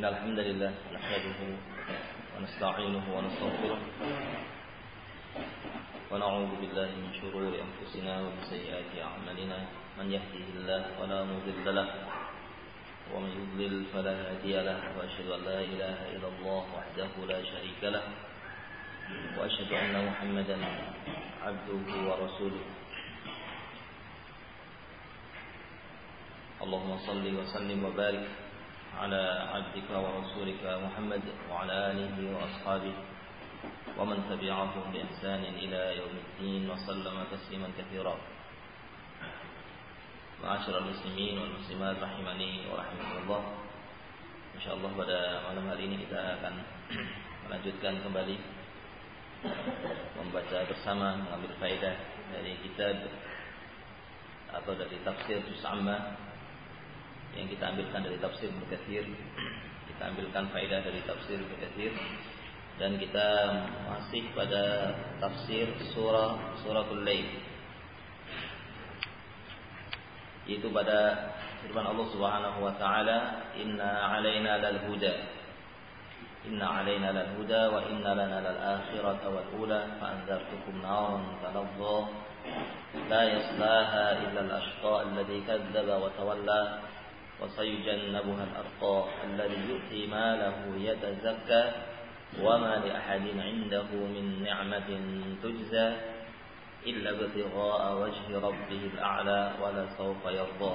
إن الحمد لله نحمده ونستعينه ونستغفره ونعوذ بالله من شرور أنفسنا ومن سيئات أعمالنا من يهده الله فلا مضل له ومن يضلل فلا هادي له وأشهد أن لا إله إلا الله وحده لا شريك له وأشهد أن محمدا عبده ورسوله اللهم صل وسلم وبارك على عبدك ورسولك محمد وعلى آله وأصحابه ومن تبعهم بإحسان إلى يوم الدين وسلم تسليما كثيرا. Ma'asyiral muslimin wal muslimat rahimani wa rahimakumullah. Insyaallah pada malam hari ini kita akan melanjutkan kembali membaca bersama, mengambil faedah dari kitab atau dari tafsir Juz Amma yang kita ambilkan dari tafsir Ibnu Katsir. Kita ambilkan faedah dari tafsir Ibnu Katsir dan kita masih pada tafsir suratul Lail, yaitu pada firman Allah Subhanahu wa taala, inna 'alaina lal huda wa inna lana lal akhirata wal ula fa anzartukum naran talazza la yaslaha illa al ashqa alladhi kadzdzaba wa tawalla wa sayujannabuha al atqa alladhi yu'ti malahu yatazakka wa ma li ahadin 'indahu min ni'matin tujza illa ibtigha'a wajhi rabbihil a'la wa la sawfa yarda.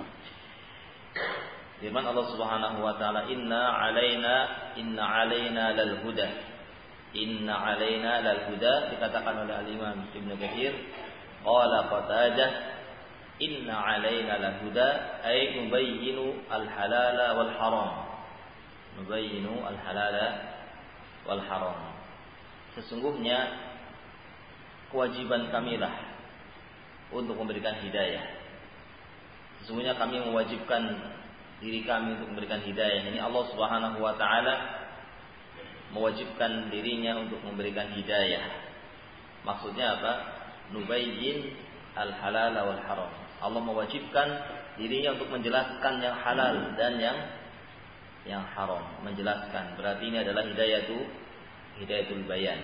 Firman Allah Subhanahu wa taala, inna 'alaina lal huda. Inna 'alaina lal huda dikatakan oleh Al-Imam Ibnu Katsir, qala Qatadah, inna 'alaina lal huda ay nubayyinu al halala wal haram. Nubayyinu al halala wal haram. Sesungguhnya kewajiban kamilah untuk memberikan hidayah. Sesungguhnya kami mewajibkan diri kami untuk memberikan hidayah. Ini Allah Subhanahu wa taala mewajibkan dirinya untuk memberikan hidayah. Maksudnya apa? Nubayyin al-halal wal haram. Allah mewajibkan dirinya untuk menjelaskan yang halal dan yang haram. Menjelaskan. Berarti ini adalah hidayatul bayan.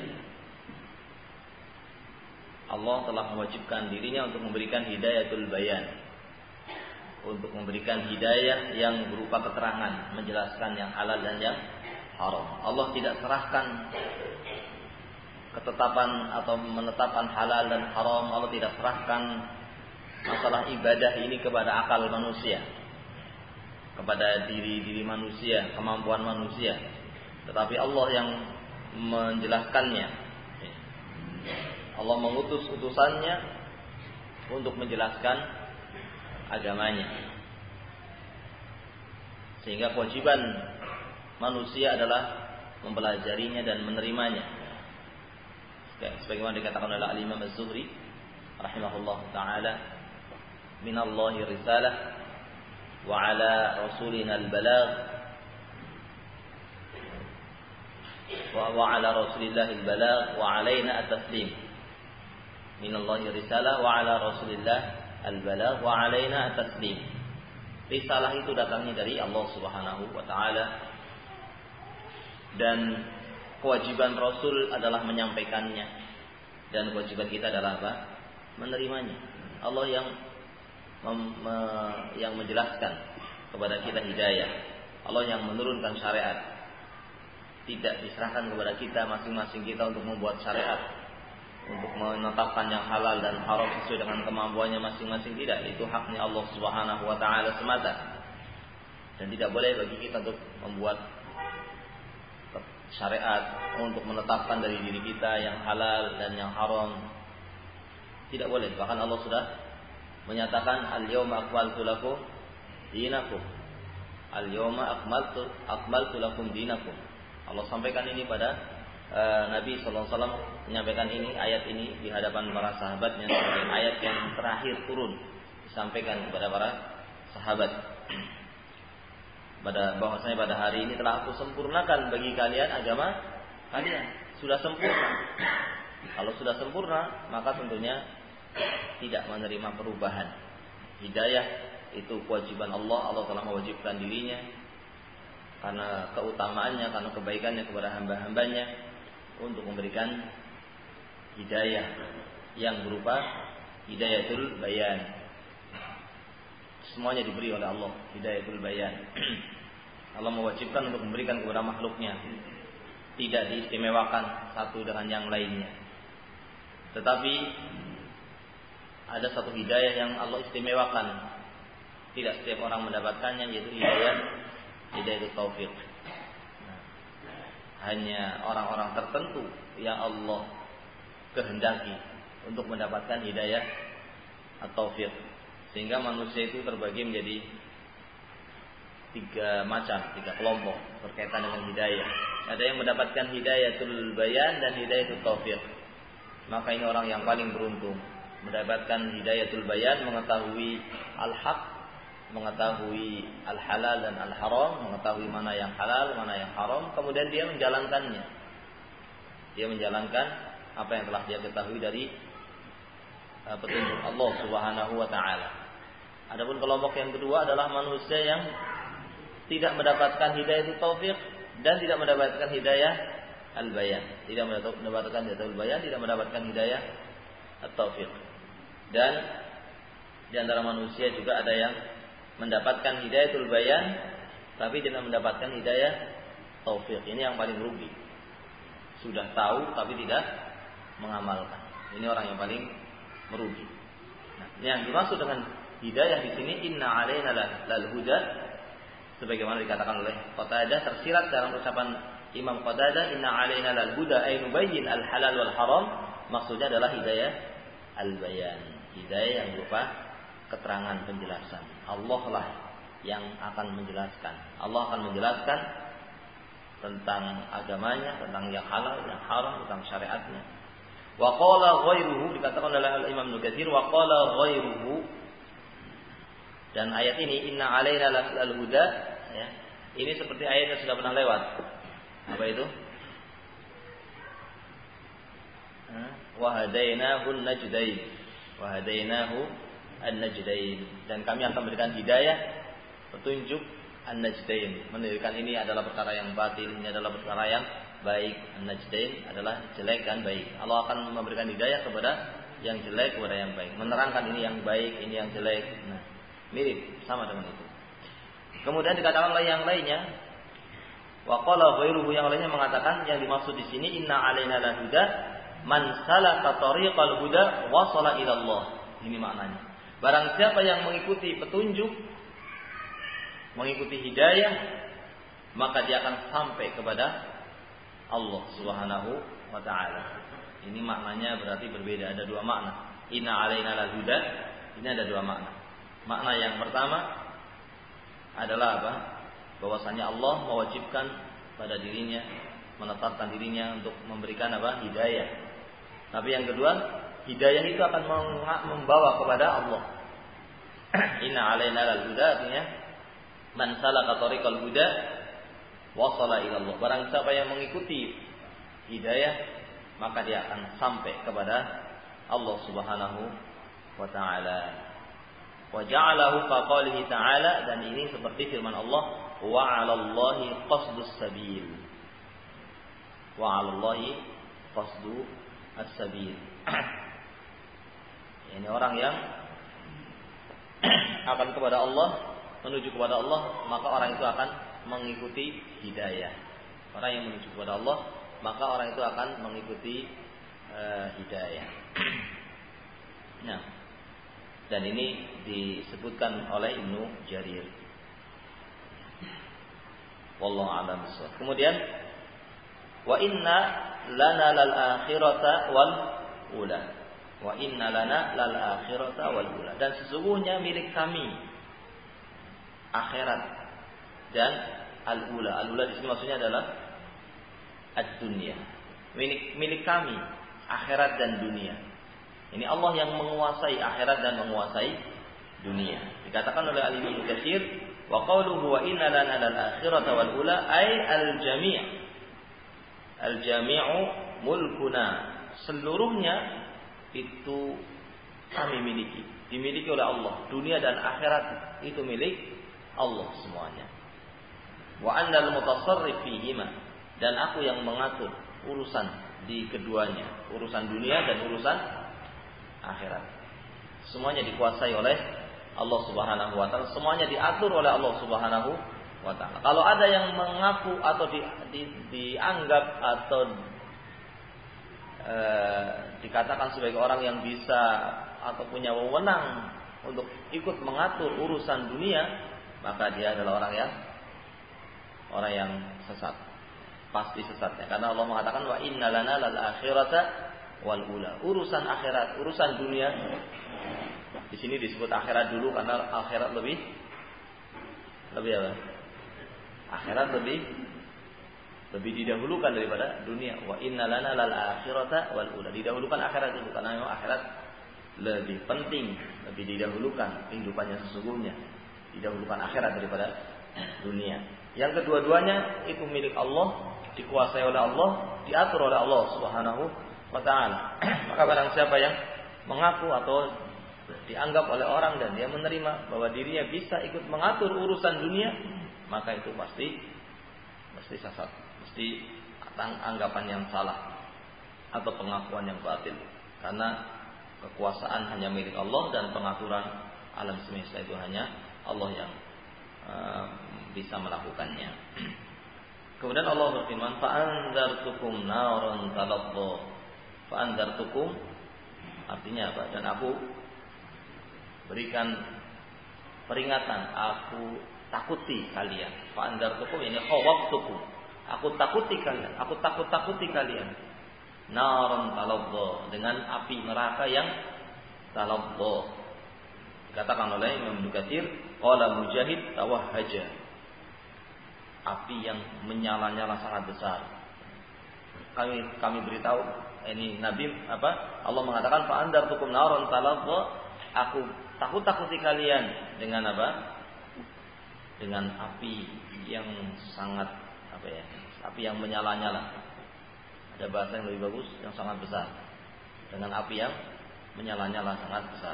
Allah telah mewajibkan dirinya untuk memberikan hidayatul bayan, untuk memberikan hidayah yang berupa keterangan, menjelaskan yang halal dan yang haram. Allah tidak serahkan ketetapan atau menetapkan halal dan haram. Allah tidak serahkan masalah ibadah ini kepada akal manusia, kepada diri manusia, kemampuan manusia, tetapi Allah yang menjelaskannya. Allah mengutus utusannya untuk menjelaskan agamanya. Sehingga kewajiban manusia adalah mempelajarinya dan menerimanya. Sebagaimana dikatakan oleh Al-Imam Az-Zuhri rahimahullah ta'ala, minallahi risalah wa ala rasulina al-balagh wa ala rasulillahi al-balagh wa alaina at-taslim. Minallahi risalah wa ala rasulillah al-balagh wa alaina at-taslim. Risalah itu datangnya dari Allah Subhanahu wa taala dan kewajiban Rasul adalah menyampaikannya dan kewajiban kita adalah apa? Menerimanya. Allah yang menjelaskan kepada kita hidayah. Allah yang menurunkan syariat. Tidak diserahkan kepada kita masing-masing kita untuk membuat syariat, untuk menetapkan yang halal dan haram sesuai dengan kemampuannya masing-masing. Tidak, itu haknya Allah Subhanahu wa taala semata. Dan tidak boleh bagi kita untuk membuat syariat, untuk menetapkan dari diri kita yang halal dan yang haram. Tidak boleh. Bahkan Allah sudah menyatakan al-yawma akmaltu lakum dinakum. Al-yawma akmaltu lakum dinakum. Allah sampaikan ini pada Nabi SAW menyampaikan ayat ini di hadapan para sahabatnya sebagai ayat yang terakhir turun disampaikan kepada para sahabat. Bahwasanya pada hari ini telah aku sempurnakan bagi kalian agama kalian. Sudah sempurna. Kalau sudah sempurna, maka tentunya tidak menerima perubahan. Hidayah itu kewajiban Allah. Allah telah mewajibkan dirinya karena keutamaannya, karena kebaikannya kepada hamba-hambanya untuk memberikan hidayah yang berupa hidayatul bayan. Semuanya diberi oleh Allah hidayatul bayan. Allah mewajibkan untuk memberikan kepada makhluknya, tidak diistimewakan satu dengan yang lainnya. Tetapi ada satu hidayah yang Allah istimewakan, tidak setiap orang mendapatkannya, yaitu hidayatul taufik. Hanya orang-orang tertentu yang Allah kehendaki untuk mendapatkan hidayah at-taufik. Sehingga manusia itu terbagi menjadi tiga kelompok berkaitan dengan hidayah. Ada yang mendapatkan hidayatul bayan dan hidayatul taufik. Maka ini orang yang paling beruntung, mendapatkan hidayatul bayan, mengetahui al-haq, mengetahui al-halal dan al-haram, mengetahui mana yang halal, mana yang haram, kemudian dia menjalankannya. Dia menjalankan apa yang telah dia ketahui dari petunjuk Allah Subhanahu wa taala. Adapun kelompok yang kedua adalah manusia yang tidak mendapatkan hidayah taufik dan tidak mendapatkan hidayah al-bayan. Tidak mendapatkan hidayah al-bayan, tidak mendapatkan hidayah at-taufik. Dan di antara manusia juga ada yang mendapatkan hidayatul bayan tapi tidak mendapatkan hidayah taufik. Ini yang paling rugi. Sudah tahu tapi tidak mengamalkan. Ini orang yang paling merugi. Nah, yang dimaksud dengan hidayah di sini inna alaina lal huda, sebagaimana dikatakan oleh Qatadah, tersirat dalam ucapan Imam Qatadah, inna alaina lal huda ay nubayyin al halal wal haram. Maksudnya adalah hidayah al bayan, hidayah yang berupa keterangan penjelasan. Allah lah yang akan menjelaskan. Allah akan menjelaskan tentang agamanya, tentang yang halal, yang haram, tentang syariatnya. Wa qala ghairuhu, dikatakan oleh Imam Nukatsir, wa qala ghairuhu. Dan ayat ini inna alaina lal huda, ya. Ini seperti ayat yang sudah pernah lewat. Apa itu? Wa hadainahu an-najdain. Wa hadainahu an-najdain. Dan kami akan memberikan hidayah, petunjuk an-najdain. Menunjukkan ini adalah perkara yang batil, ini adalah perkara yang baik. An-najdain adalah jelek dan baik. Allah akan memberikan hidayah kepada yang jelek, kepada yang baik. Menerangkan ini yang baik, ini yang jelek. Nah, mirip, sama dengan itu. Kemudian dikatakan oleh yang lainnya, wa qala ghairuhu, yang lainnya mengatakan yang dimaksud di sini inna alaina lal huda man salaka tariqal huda wasala ila Allah. Ini maknanya. Barang siapa yang mengikuti petunjuk, mengikuti hidayah, maka dia akan sampai kepada Allah Subhanahu wa taala. Ini maknanya berarti berbeda, ada dua makna. Inna alaina lal huda, ini ada dua makna. Makna yang pertama adalah apa? Bahwasanya Allah mewajibkan pada dirinya, menetapkan dirinya untuk memberikan apa? Hidayah. Tapi yang kedua, hidayah itu akan membawa kepada Allah. Inna alaina lal huda artinya man salaka tariqal huda wasala ila Allah. Barang siapa yang mengikuti hidayah, maka dia akan sampai kepada Allah Subhanahu wa taala. Wa ja'alahu ka qalihi ta'ala, dan ini seperti firman Allah, wa 'alallahi qasdus sabil. Wa 'alallahi qasdu as-sabil. Ini orang yang akan kepada Allah, menuju kepada Allah, maka orang itu akan mengikuti hidayah. Orang yang menuju kepada Allah, maka orang itu akan mengikuti hidayah. Nah, dan ini disebutkan oleh Ibnu Jarir. Wallahu a'lam bishawab. Kemudian wa inna lana lal akhirata wal ula. Wa inna lana lal akhirata wal ula. Dan sesungguhnya milik kami akhirat dan al-ula. Al-ula di sini maksudnya adalah ad-dunya. Milik kami akhirat dan dunia. Ini Allah yang menguasai akhirat dan menguasai dunia. Dikatakan oleh Al-Imam Nukatsir, wa qawluhu wa inna lana lal akhirata wal ula ay al-jami'. Al-jami'u mulkuna. Seluruhnya itu kami miliki. Dimiliki oleh Allah. Dunia dan akhirat itu milik Allah semuanya. wa anal mutasarrif fihima, dan aku yang mengatur urusan di keduanya, urusan dunia dan urusan akhirat. Semuanya dikuasai oleh Allah Subhanahu wa taala, semuanya diatur oleh Allah Subhanahu wa taala. Kalau ada yang mengaku atau dianggap atau dikatakan sebagai orang yang bisa atau punya wewenang untuk ikut mengatur urusan dunia, maka dia adalah orang yang sesat. Pasti sesatnya, karena Allah mengatakan wa inna lana lal akhirata wal ula. Urusan akhirat, urusan dunia. Di sini disebut akhirat dulu karena akhirat lebih apa? Akhirat lebih didahulukan daripada dunia. Wa inna lana lal akhirata wal ula. Didahulukan akhirat dulu karena memang akhirat lebih penting, lebih didahulukan kehidupannya sesungguhnya. Didahulukan akhirat daripada dunia. Yang kedua-duanya itu milik Allah, dikuasai oleh Allah, diatur oleh Allah Subhanahu wa taala. Maka barang siapa yang mengaku atau dianggap oleh orang dan dia menerima bahwa dirinya bisa ikut mengatur urusan dunia, maka itu pasti sesat, mesti anggapan yang salah atau pengakuan yang batil. Karena kekuasaan hanya milik Allah dan pengaturan alam semesta itu hanya Allah yang bisa melakukannya. Kemudian Allah berfirman, "Fa'anzartukum naran talazza." Fa'anzartukum artinya apa? Dan aku berikan peringatan, aku takuti kalian. Fa'anzartukum ini khawaftukum. Aku takuti kalian, aku takut-takuti kalian. Naran talazza, dengan api neraka yang talazza. Dikatakan oleh Imam Ibnu Katsir, qala Mujahid tawahhaja. Api yang menyala-nyala sangat besar. Kami beritahu ini Nabi Allah mengatakan fa andartukum naran talazza, aku takut-takuti kalian dengan apa? Dengan api yang sangat api yang menyala-nyala. Ada bahasa yang lebih bagus, yang sangat besar. Dengan api yang menyala-nyala sangat besar.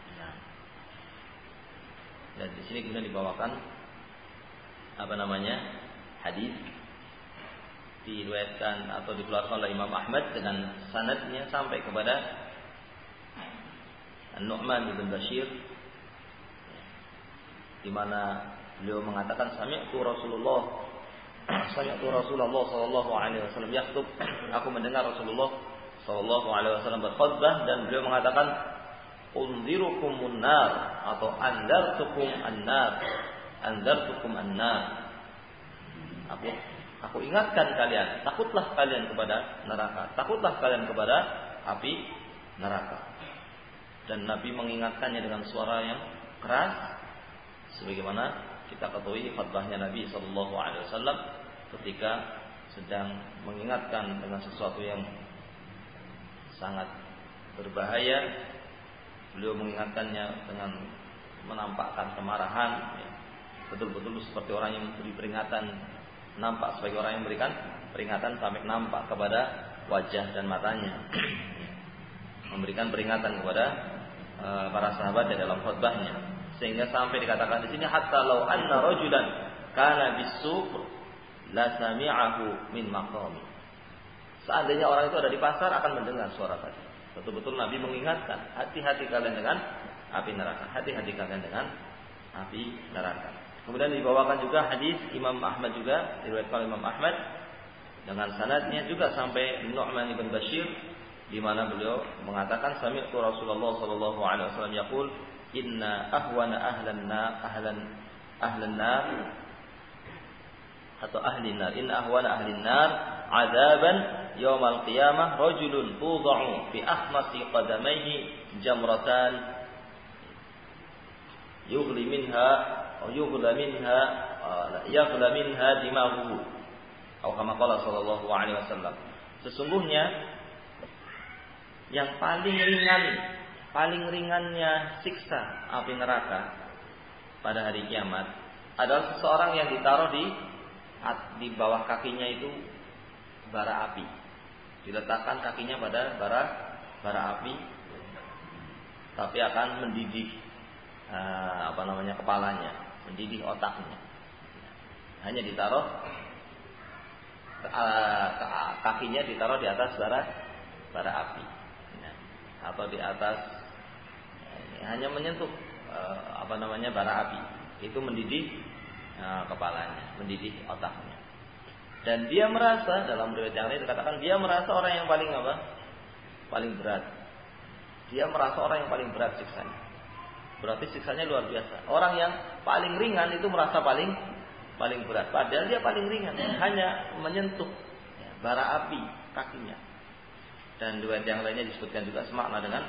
Dan di sini kemudian dibawakan hadis diriwayatkan atau dikeluarkan oleh Imam Ahmad dengan sanadnya sampai kepada An-Nu'man bin Bashir, di mana beliau mengatakan sami'tu Rasulullah sallallahu alaihi wasallam yakhutub, aku mendengar Rasulullah sallallahu alaihi wasallam berkhutbah dan beliau mengatakan unzirukumun nar atau anzartukum an-nar. Aku ingatkan kalian, takutlah kalian kepada neraka, takutlah kalian kepada api neraka. Dan Nabi mengingatkannya dengan suara yang keras, sebagaimana kita ketahui khutbahnya Nabi sallallahu alaihi wasallam ketika sedang mengingatkan dengan sesuatu yang sangat berbahaya. Beliau mengingatkannya dengan menampakkan kemarahan, betul-betul seperti orang yang memberi peringatan, nampak sebagai orang yang memberikan peringatan sampai nampak kepada wajah dan matanya, memberikan peringatan kepada para sahabat di dalam khutbahnya, sehingga sampai dikatakan di sini hatta law anna rajulan kana bis-suq la sami'ahu min maqami. Seandainya orang itu ada di pasar akan mendengar suara tadi. Betul-betul Nabi mengingatkan, hati-hati kalian dengan api neraka, hati-hati kalian dengan api neraka. Kemudian dibawakan juga hadis Imam Ahmad juga, diriwayatkan Imam Ahmad dengan sanadnya juga sampai Nu'man bin Bashir, di mana beliau mengatakan sami'tu Rasulullah sallallahu alaihi wasallam yaqul inna ahwana ahlan nar atau ahli nar, inna ahwana ahli nar adaban yaumal qiyamah rajulun tudha'u fi akhmasi qadamaihi jamratan yughla minha dimaghuhu atau kama qala sallallahu alaihi wasallam. Sesungguhnya yang paling ringannya siksa api neraka pada hari kiamat adalah seseorang yang ditaruh di bawah kakinya itu bara api, diletakkan kakinya pada bara api, tapi akan mendidih kepalanya, mendidih otaknya. Hanya ditaruh kakinya ditaruh di atas bara api, atau di atas hanya menyentuh bara api, itu mendidih kepalanya, mendidih otaknya. Dan dia merasa, dalam riwayat yang lain dikatakan dia merasa orang yang paling paling berat. Dia merasa orang yang paling berat siksanya. Berarti siksanya luar biasa. Orang yang paling ringan itu merasa paling berat. Padahal dia paling ringan, hanya menyentuh bara api kakinya. Dan riwayat yang lainnya disebutkan juga semakna dengan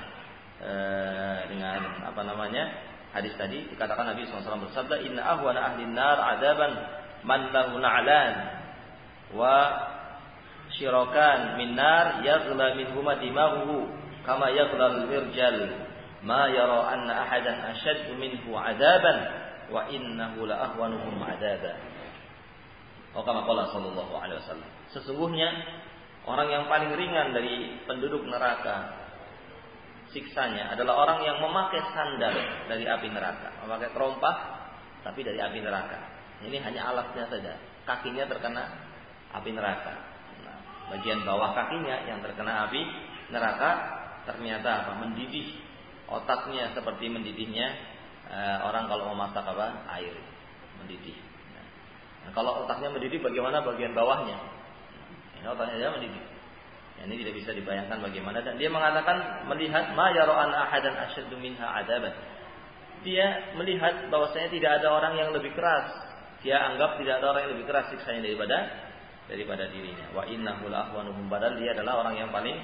hadis tadi. Dikatakan Nabi SAW bersabda, Inna ahwana ahlin nar adaban man lahu na'lan wa syirakan min nar yaghla minhuma dimahuhu kama yaghla al-mirjal ma yara anna ahadan ashaddu minhu adaban wa innahu la ahwanuhum adaba. Kama qala sallallahu alaihi wasallam. Sesungguhnya orang yang paling ringan dari penduduk neraka siksanya adalah orang yang memakai sandal dari api neraka, memakai terompah tapi dari api neraka. Ini hanya alatnya saja, kakinya terkena api neraka. Nah, bagian bawah kakinya yang terkena api neraka ternyata mendidih, otaknya seperti mendidihnya orang kalau memasak air, mendidih. Nah, kalau otaknya mendidih, bagaimana bagian bawahnya? Ini otaknya saja mendidih. Ini tidak bisa dibayangkan bagaimana. Dan dia mengatakan melihat ma yara'an ahadan asyaddu minha adaban. Dia melihat bahwasanya tidak ada orang yang lebih keras. Dia anggap tidak ada orang yang lebih keras siksanya daripada dirinya. Wa innahu la ahwanuhum, padahal dia adalah orang yang paling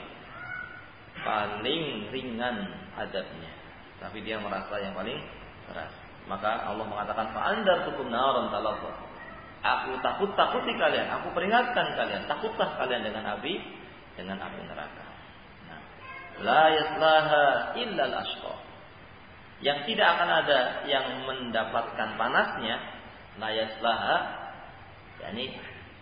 ringan adabnya. Tapi dia merasa yang paling keras. Maka Allah mengatakan fa'andartukum naran talazza. Aku takuti kalian, aku peringatkan kalian, takutlah kalian dengan api neraka. Nah, la yaslaha illa al-ashqa. Yang tidak akan ada yang mendapatkan panasnya, la yaslaha, yakni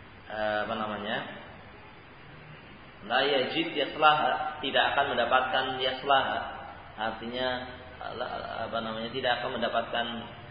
la yajid yaslaha, tidak akan mendapatkan yaslaha. Artinya tidak akan mendapatkan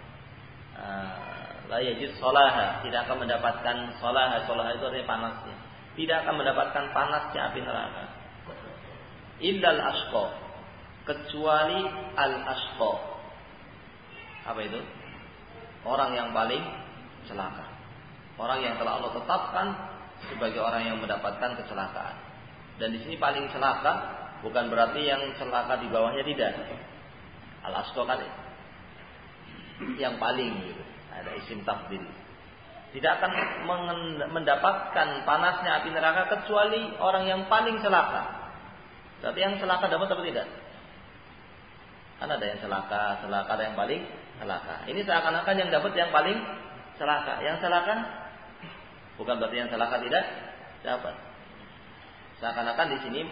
la yajid solaha, tidak akan mendapatkan solaha. Solaha itu artinya panasnya. Tidak akan mendapatkan panasnya api neraka. Illal ashqa, kecuali al ashqa. Apa itu? Orang yang paling celaka. Orang yang telah Allah tetapkan sebagai orang yang mendapatkan kecelakaan. Dan di sini paling celaka bukan berarti yang celaka di bawahnya, tidak. Al ashqa kali. Yang paling gitu. Ada isim tafdil. Tidak akan mendapatkan panasnya api neraka kecuali orang yang paling celaka. Berarti yang celaka dapat atau tidak? Kan ada yang celaka, ada yang paling celaka. Ini seakan-akan yang dapat yang paling celaka. Yang celaka bukan berarti yang celaka tidak dapat. Seakan-akan di sini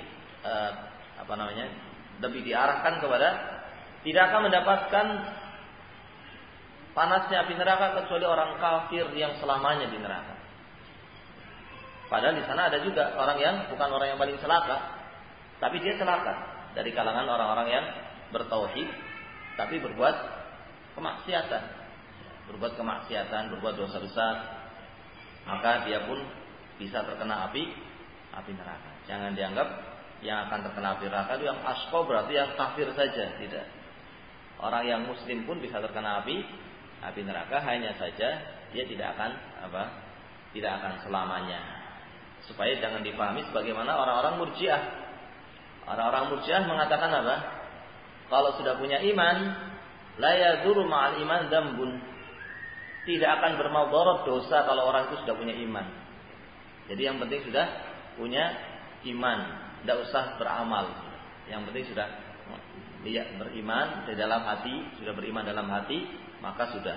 lebih diarahkan kepada tidak akan mendapatkan panasnya api neraka kecuali orang kafir yang selamanya di neraka. Padahal di sana ada juga orang yang bukan orang yang paling celaka, tapi dia celaka dari kalangan orang-orang yang bertauhid, tapi berbuat kemaksiatan, berbuat dosa besar, maka dia pun bisa terkena api neraka. Jangan dianggap yang akan terkena api neraka itu yang ashqa, berarti yang kafir saja, tidak. Orang yang muslim pun bisa terkena api neraka, hanya saja dia tidak akan selamanya. Supaya jangan dipahami sebagaimana orang-orang Murji'ah. Orang-orang Murji'ah mengatakan apa? Kalau sudah punya iman, la yadurru ma'al iman dzambun. Tidak akan bermadarat dosa kalau orang itu sudah punya iman. Jadi yang penting sudah punya iman, tidak usah beramal. Yang penting sudah dia beriman di dalam hati, maka sudah.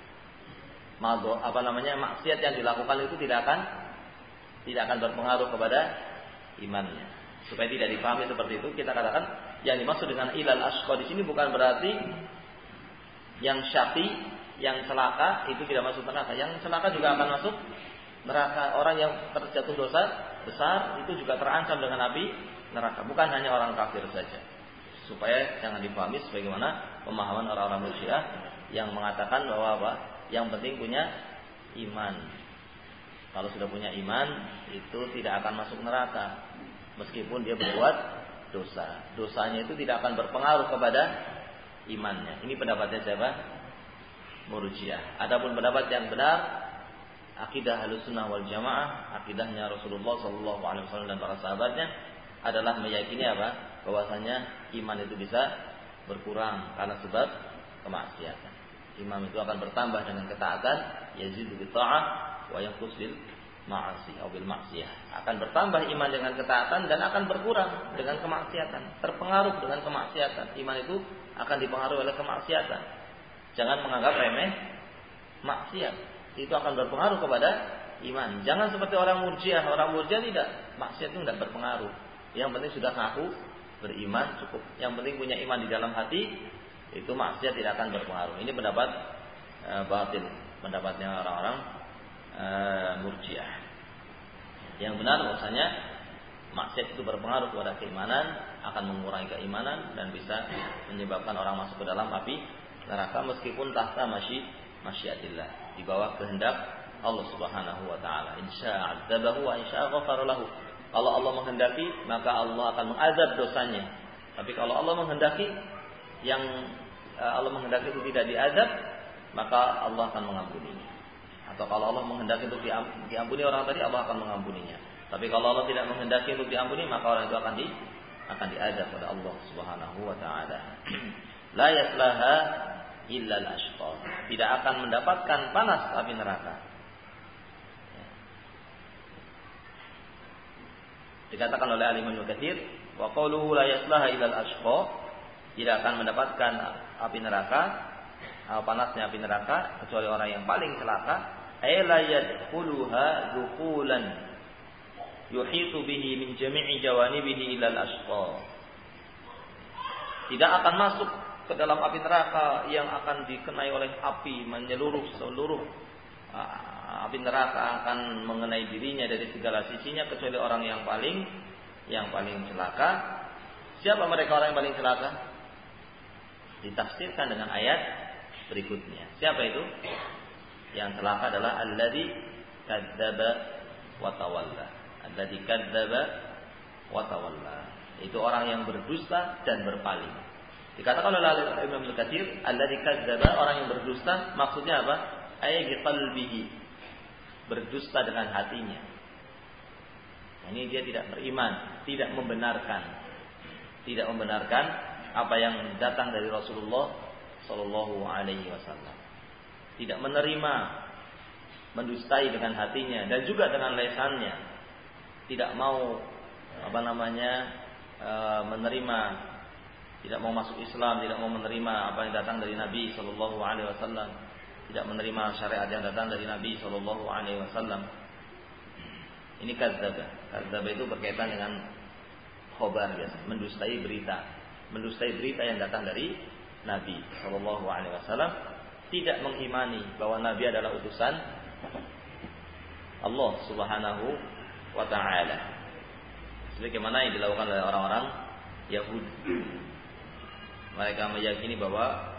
Maksiat yang dilakukan itu tidak akan berpengaruh kepada imannya. Supaya tidak dipahami seperti itu, kita katakan yang dimaksud dengan ilal ashqa di sini bukan berarti yang syaqi, yang celaka itu tidak masuk neraka. Yang celaka juga akan masuk neraka. Orang yang terjatuh dosa besar itu juga terancam dengan api neraka. Bukan hanya orang kafir saja. Supaya jangan dipahami sebagaimana pemahaman orang-orang Murji'ah yang mengatakan bahwa yang penting punya iman. Kalau sudah punya iman, itu tidak akan masuk neraka meskipun dia berbuat dosa. Dosanya itu tidak akan berpengaruh kepada imannya. Ini pendapatnya siapa? Murji'ah. Adapun pendapat yang benar, akidah Ahlussunnah wal Jamaah, akidahnya Rasulullah SAW dan para sahabatnya adalah meyakini apa? Bahwasanya iman itu bisa berkurang karena sebab kemaksiatan. Iman itu akan bertambah dengan ketaatan, yazidu bi ta'ah wa yanqus bil ma'asi atau bil maksiyah. Akan bertambah iman dengan ketaatan dan akan berkurang dengan kemaksiatan. Terpengaruh dengan kemaksiatan. Iman itu akan dipengaruhi oleh kemaksiatan. Jangan menganggap remeh maksiat. Itu akan berpengaruh kepada iman. Jangan seperti orang Murji'ah. Orang Murji'ah tidak, maksiat itu tidak berpengaruh. Yang penting sudah ngaku beriman cukup. Yang penting punya iman di dalam hati, itu maksiat tidak akan berpengaruh. Ini pendapat batil, pendapatnya orang-orang Murji'ah. Yang benar bahwasanya maksiat itu berpengaruh kepada keimanan, akan mengurangi keimanan dan bisa menyebabkan orang masuk ke dalam api neraka meskipun tahta masyiatillah, di bawah kehendak Allah Subhanahu wa taala. Insya adzabahu wa insya ghafara lahu. Kalau Allah menghendaki, maka Allah akan mengazab dosanya. Tapi kalau Allah menghendaki itu tidak diazab, maka Allah akan mengampuninya. Atau kalau Allah menghendaki untuk diampuni orang tadi, Allah akan mengampuninya. Tapi kalau Allah tidak menghendaki untuk diampuni, maka orang itu akan diazab oleh Allah Subhanahu wa taala. La yaslaha illa al-ashqa. Tidak akan mendapatkan panas api neraka. Dikatakan oleh Al-Imam Ibnu Katsir, wa qawluhu la yaslaha illa al-ashqa, tidak akan mendapatkan api neraka, panasnya api neraka kecuali orang yang paling celaka. Ay la yadkhuluha dukhulan yuhitu bihi min jami'i jawanibihi ila al-ashqa. Tidak akan masuk ke dalam api neraka yang akan dikenai oleh api menyeluruh seluruh api neraka akan mengenai dirinya dari segala sisinya kecuali orang yang paling celaka. Siapa mereka orang yang paling celaka? Ditafsirkan dengan ayat berikutnya. Siapa itu? Yang celaka adalah alladzi kadzdzaba wa tawalla. Alladzi kadzdzaba wa tawalla. Itu orang yang berdusta dan berpaling. Dikatakan oleh Imam Ibnu Katsir, alladzi kadzdzaba, orang yang berdusta, maksudnya apa? Ay bi qalbihi, berdusta dengan hatinya. Ini dia tidak beriman, tidak membenarkan apa yang datang dari Rasulullah sallallahu alaihi wasallam. Tidak menerima, mendustai dengan hatinya dan juga dengan lisannya. Tidak mau menerima, tidak mau masuk Islam, tidak mau menerima apa yang datang dari Nabi sallallahu alaihi wasallam, tidak menerima syariat yang datang dari Nabi sallallahu alaihi wasallam. Ini kadzdzaba. Kadzdzaba itu berkaitan dengan khobar biasa, mendustai berita yang datang dari Nabi sallallahu alaihi wasallam, tidak mengimani bahwa Nabi adalah utusan Allah Subhanahu wa taala. Sebagaimana yang dilakukan oleh orang-orang Yahudi. Mereka meyakini bahwa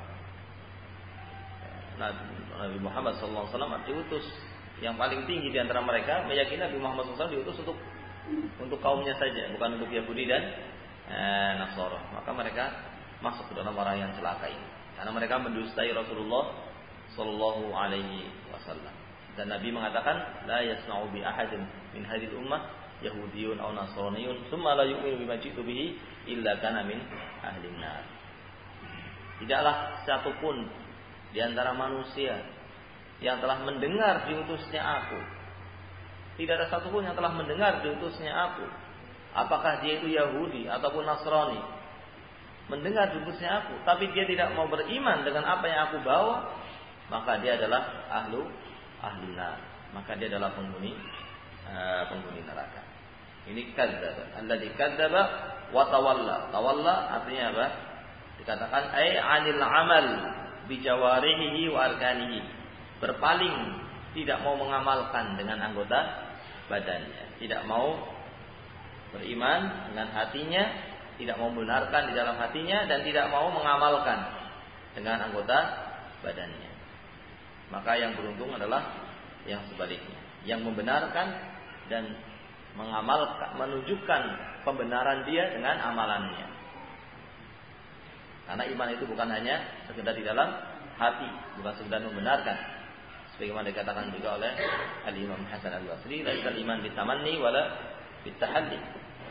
Nabi Muhammad sallallahu alaihi wasallam diutus. Yang paling tinggi di antara mereka meyakini Nabi Muhammad sallallahu alaihi wasallam diutus untuk kaumnya saja, bukan untuk Yahudi dan Nasara. Maka mereka masuk ke dalam orang yang celaka ini. Karena mereka mendustai Rasulullah sallallahu alaihi wasallam. Dan Nabi mengatakan, la yasma'u bi ahadin min hadhihi ummah yahudiyyun aw nasraniyyun tsumma la yu'minu bima ji'tu bihi illa kana min ahli nar. Tidaklah satu pun di antara manusia yang telah mendengar diutusnya aku. Tidak ada satu pun yang telah mendengar diutusnya aku. Apakah dia itu Yahudi ataupun Nasrani, mendengar diutusnya aku, tapi dia tidak mau beriman dengan apa yang aku bawa, maka dia adalah ahlu nar. Maka dia adalah penghuni neraka. Ini kadzdzaba. Alladzi kadzdzaba wa tawalla. Tawalla artinya apa? Dikatakan ai 'anil 'amal bi jawarihi wa arkanihi. Berpaling, tidak mau mengamalkan dengan anggota badannya, tidak mau beriman dengan hatinya, tidak mau membenarkan di dalam hatinya, dan tidak mau mengamalkan dengan anggota badannya. Maka yang beruntung adalah yang sebaliknya, yang membenarkan dan mengamalkan, menunjukkan pembenaran dia dengan amalannya. Karena iman itu bukan hanya sekedar di dalam hati, bukan sekedar membenarkan. Sebagaimana dikatakan juga oleh Al-Imam Hasan Al-Basri, laisal iman bitamanni wala bitahalli.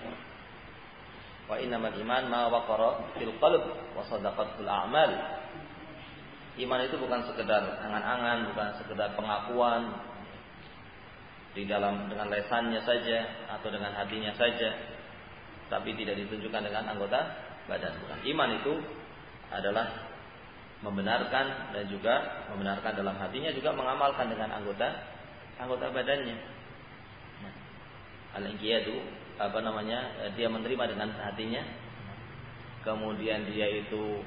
Wa innamal iman ma waqara fil qalb wa sadaqatul a'mal. Iman itu bukan sekedar angan-angan, bukan sekedar pengakuan di dalam dengan lesannya saja atau dengan hatinya saja, tapi tidak ditunjukkan dengan anggota badan. Bukan. Iman itu adalah membenarkan dan juga membenarkan dalam hatinya, juga mengamalkan dengan anggota badannya. Nah, al-inqiyadu dia menerima dengan hatinya, kemudian dia itu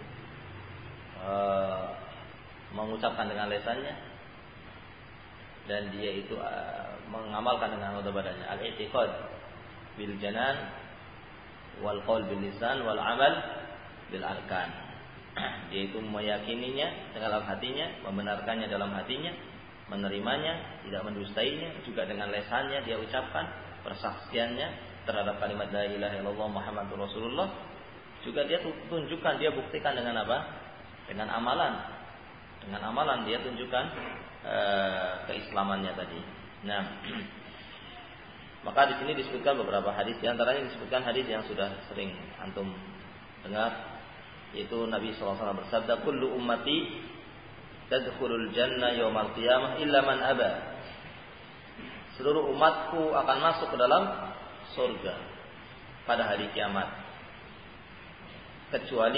mengucapkan dengan lisannya, dan dia itu mengamalkan dengan anggota badannya. Al-i'tiqad bil janan wal qaul bil lisan wal amal bil arkan. Dia itu meyakininya dalam hatinya, membenarkannya dalam hatinya, menerimanya, tidak mendustainya, juga dengan lisannya dia ucapkan persaksiannya terhadap kalimat la ilaha illallah Muhammadur Rasulullah, juga dia tunjukkan, dia buktikan dengan apa? Dengan amalan. Dengan amalan dia tunjukkan keislamannya tadi. Nah, maka di sini disebutkan beberapa hadis, di antaranya disebutkan hadis yang sudah sering antum dengar, yaitu Nabi SAW bersabda, kullu ummati tadkhulul jannah yaumal qiyamah illa man aba. Seluruh umatku akan masuk ke dalam surga pada hari kiamat, kecuali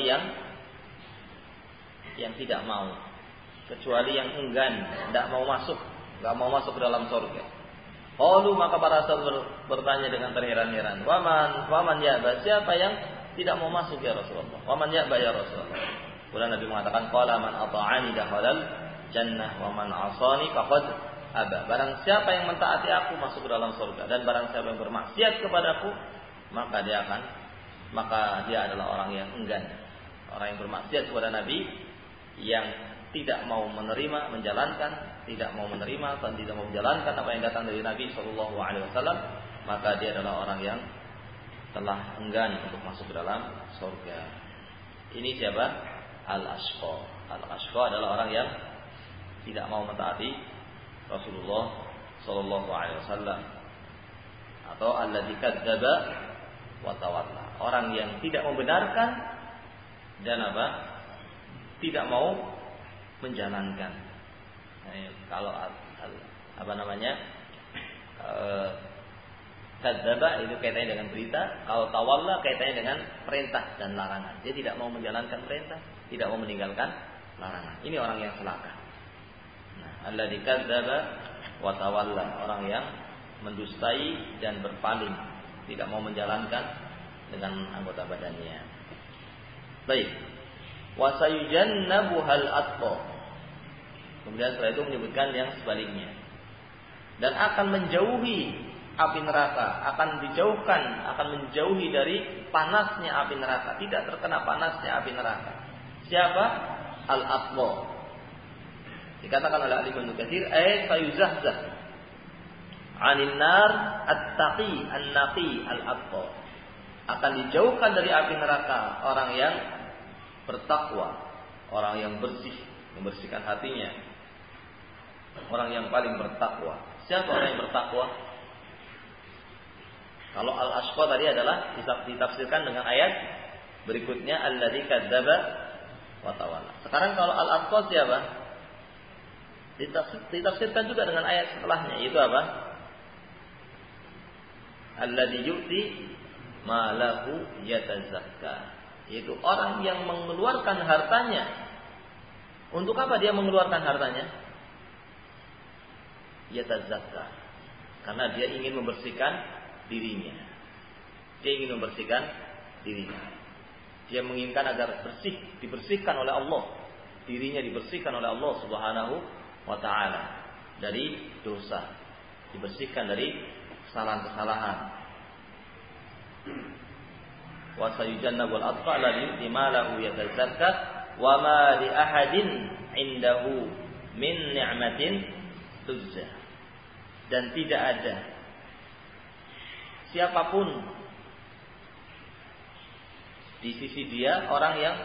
yang tidak mau, kecuali yang enggan, tidak mau masuk, enggak mau masuk ke dalam surga. Qalu, maka para sahabat bertanya dengan terheran-heran, waman ya'ba, siapa yang tidak mau masuk ya Rasulullah? Waman ya'ba ya Rasulullah? Kemudian Nabi mengatakan, qala man ata'ani dakhalal jannah wa man 'asani faqad aba. Barang siapa yang mentaati aku masuk ke dalam surga, dan barang siapa yang bermaksiat kepadaku maka dia adalah orang yang enggan, orang yang bermaksiat kepada Nabi, yang tidak mau menerima, menjalankan, tidak mau menerima dan tidak mau menjalankan apa yang datang dari Nabi SAW, maka dia adalah orang yang telah enggan untuk masuk ke dalam surga. Ini siapa? Al-Ashqa. Al-Ashqa adalah orang yang tidak mau mentaati Rasulullah sallallahu alaihi wasallam, atau alladzi kadzdzaba wa tawalla, orang yang tidak membenarkan dan tidak mau menjalankan. Nah, kalau kadzdzaba itu kaitannya dengan berita, kalau tawalla kaitannya dengan perintah dan larangan. Dia tidak mau menjalankan perintah, tidak mau meninggalkan larangan. Ini orang yang celaka. Alladzi kadzdzaba wa tawalla, orang yang mendustai dan berpaling, tidak mau menjalankan dengan anggota badannya. Baik. Wa sayujannabuhal atqa. Kemudian setelah itu menyebutkan yang sebaliknya. Dan akan menjauhi api neraka, akan menjauhi dari panasnya api neraka, tidak terkena panasnya api neraka. Siapa? Al-atqa. Dikatakan oleh Al-Imam Ibnu Katsir, sayuzahzah 'anil nar at-taqi an-naqi al-atqa. Akan dijauhkan dari api neraka orang yang bertakwa, orang yang bersih, membersihkan hatinya, orang yang paling bertakwa. Siapa orang yang bertakwa? Kalau al-ashqa tadi adalah ditafsirkan dengan ayat berikutnya, alladzi kadzdzaba wa tawalla. Sekarang kalau al-ashqa siapa? Ditafsirkan juga dengan ayat setelahnya, yaitu apa? Alladzi yu'ti ma lahu yatazakka, yaitu orang yang mengeluarkan hartanya. Untuk apa dia mengeluarkan hartanya? Yatazakka, karena dia ingin membersihkan dirinya. Dia ingin membersihkan dirinya. Dia menginginkan agar bersih, dibersihkan oleh Allah. Dirinya dibersihkan oleh Allah Subhanahu wa ta'ala dari dosa, dibersihkan dari kesalahan-kesalahan. Wa sayujannabul atqa alladzi ma lahu yatazakka wa ma li ahadin indahu min ni'matin tujza. dan tidak ada siapapun di sisi dia orang yang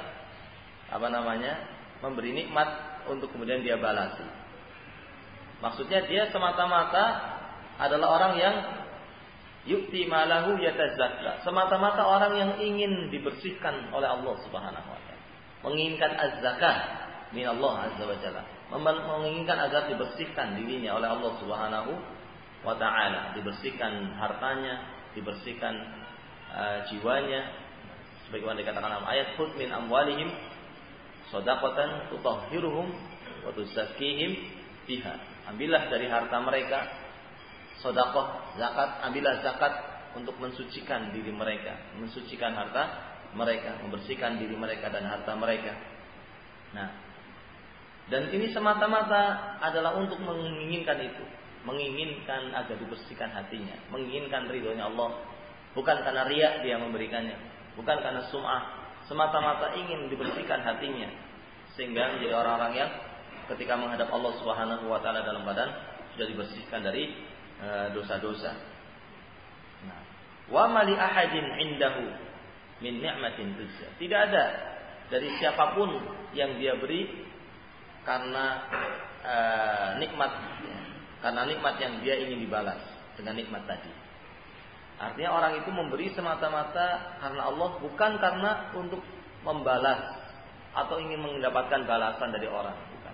memberi nikmat untuk kemudian dia balasi. Maksudnya dia semata-mata adalah orang yang yu'ti malahu yatazakka, semata-mata orang yang ingin dibersihkan oleh Allah Subhanahu wa taala, menginginkan az-zakah min Allah azza wa jalla, menginginkan agar dibersihkan dirinya oleh Allah Subhanahu wa taala, dibersihkan hartanya, dibersihkan jiwanya, sebagaimana dikatakan dalam ayat khudz min amwalihim shadaqatan tutahhiruhum wa tuzakkihim biha. Ambillah dari harta mereka sedekah, zakat, ambillah zakat untuk mensucikan diri mereka, mensucikan harta mereka, membersihkan diri mereka dan harta mereka. Nah, dan ini semata-mata adalah untuk menginginkan itu, menginginkan agar dibersihkan hatinya, menginginkan ridhonya Allah, bukan karena riya dia memberikannya, bukan karena sum'ah, semata-mata ingin dibersihkan hatinya, sehingga menjadi orang-orang yang ketika menghadap Allah Subhanahu wa taala dalam badan sudah dibersihkan dari dosa-dosa. Nah, wa ma li ahadin indahu min ni'matin tujza. Tidak ada dari siapapun yang dia beri karena nikmat, karena nikmat yang dia ingin dibalas dengan nikmat tadi. Artinya orang itu memberi semata-mata karena Allah, bukan karena untuk membalas atau ingin mendapatkan balasan dari orang,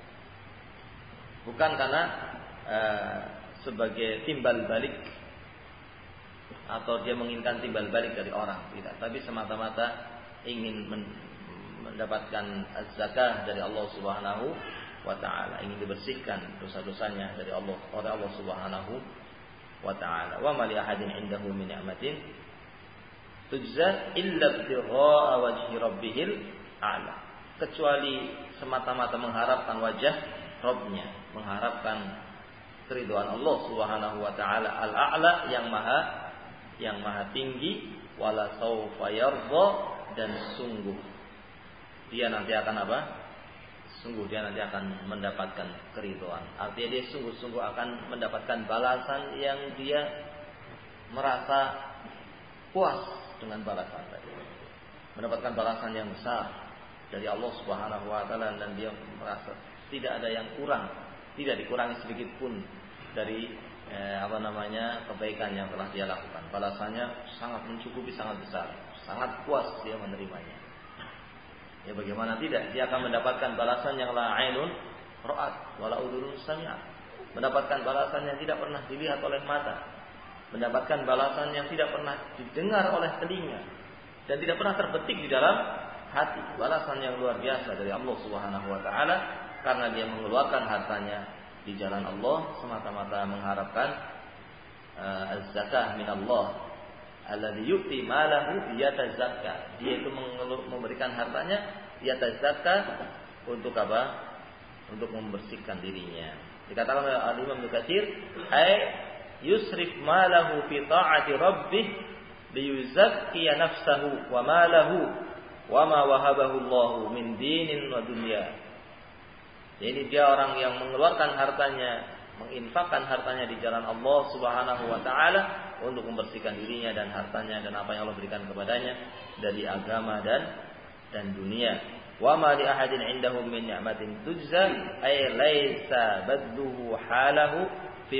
bukan karena sebagai timbal balik atau dia menginginkan timbal balik dari orang, tidak, tapi semata-mata ingin mendapatkan zakah dari Allah Subhanahu wa taala, ingin dibersihkan dosa-dosanya dari Allah oleh Allah Subhanahu wa taala. Wa ma li ahadin indahu min ni'matin tujza illa ibtigha'a wajhi rabbihil a'la, kecuali semata-mata mengharapkan wajah Rabbnya, mengharapkan keridhaan Allah Subhanahu wa taala al-a'la, yang maha tinggi, wala saufa yardha, dan sungguh dia nanti akan sungguh dia nanti akan mendapatkan keridhaan. Artinya dia sungguh-sungguh akan mendapatkan balasan yang dia merasa puas dengan balasan tadi, mendapatkan balasan yang besar dari Allah Subhanahu wa taala, dan dia merasa tidak ada yang kurang, tidak dikurangi sedikit pun dari kebaikan yang telah dia lakukan. Balasannya sangat mencukupi, sangat besar, sangat puas dia menerimanya. Ya bagaimana tidak, dia akan mendapatkan balasan yang la ainun ra'at wala udhunun sami'at, mendapatkan balasan yang tidak pernah dilihat oleh mata, mendapatkan balasan yang tidak pernah didengar oleh telinga, dan tidak pernah terbetik di dalam hati. Balasan yang luar biasa dari Allah Subhanahu wa taala, karena dia mengeluarkan hartanya di jalan Allah semata-mata mengharapkan az-zakah min Allah alladzi yu'ti malahu yatazakka. Dia itu memberikan hartanya yatazakka untuk apa? Untuk membersihkan dirinya. Dikatakan oleh Al-Imam Ibnu Katsir, ay yusrif malahu fi ta'ati rabbih liyuzakkiya nafsahu wa malahu wa ma wahabahu Allah min dinin wa dunya. Jadi dia orang yang mengeluarkan hartanya, menginfakkan hartanya di jalan Allah Subhanahu wa taala untuk membersihkan dirinya dan hartanya dan apa yang Allah berikan kepadanya dari agama dan dunia. Wa ma li ahadin indahu min ni'matin tujza ay laisa badluhu halahu fi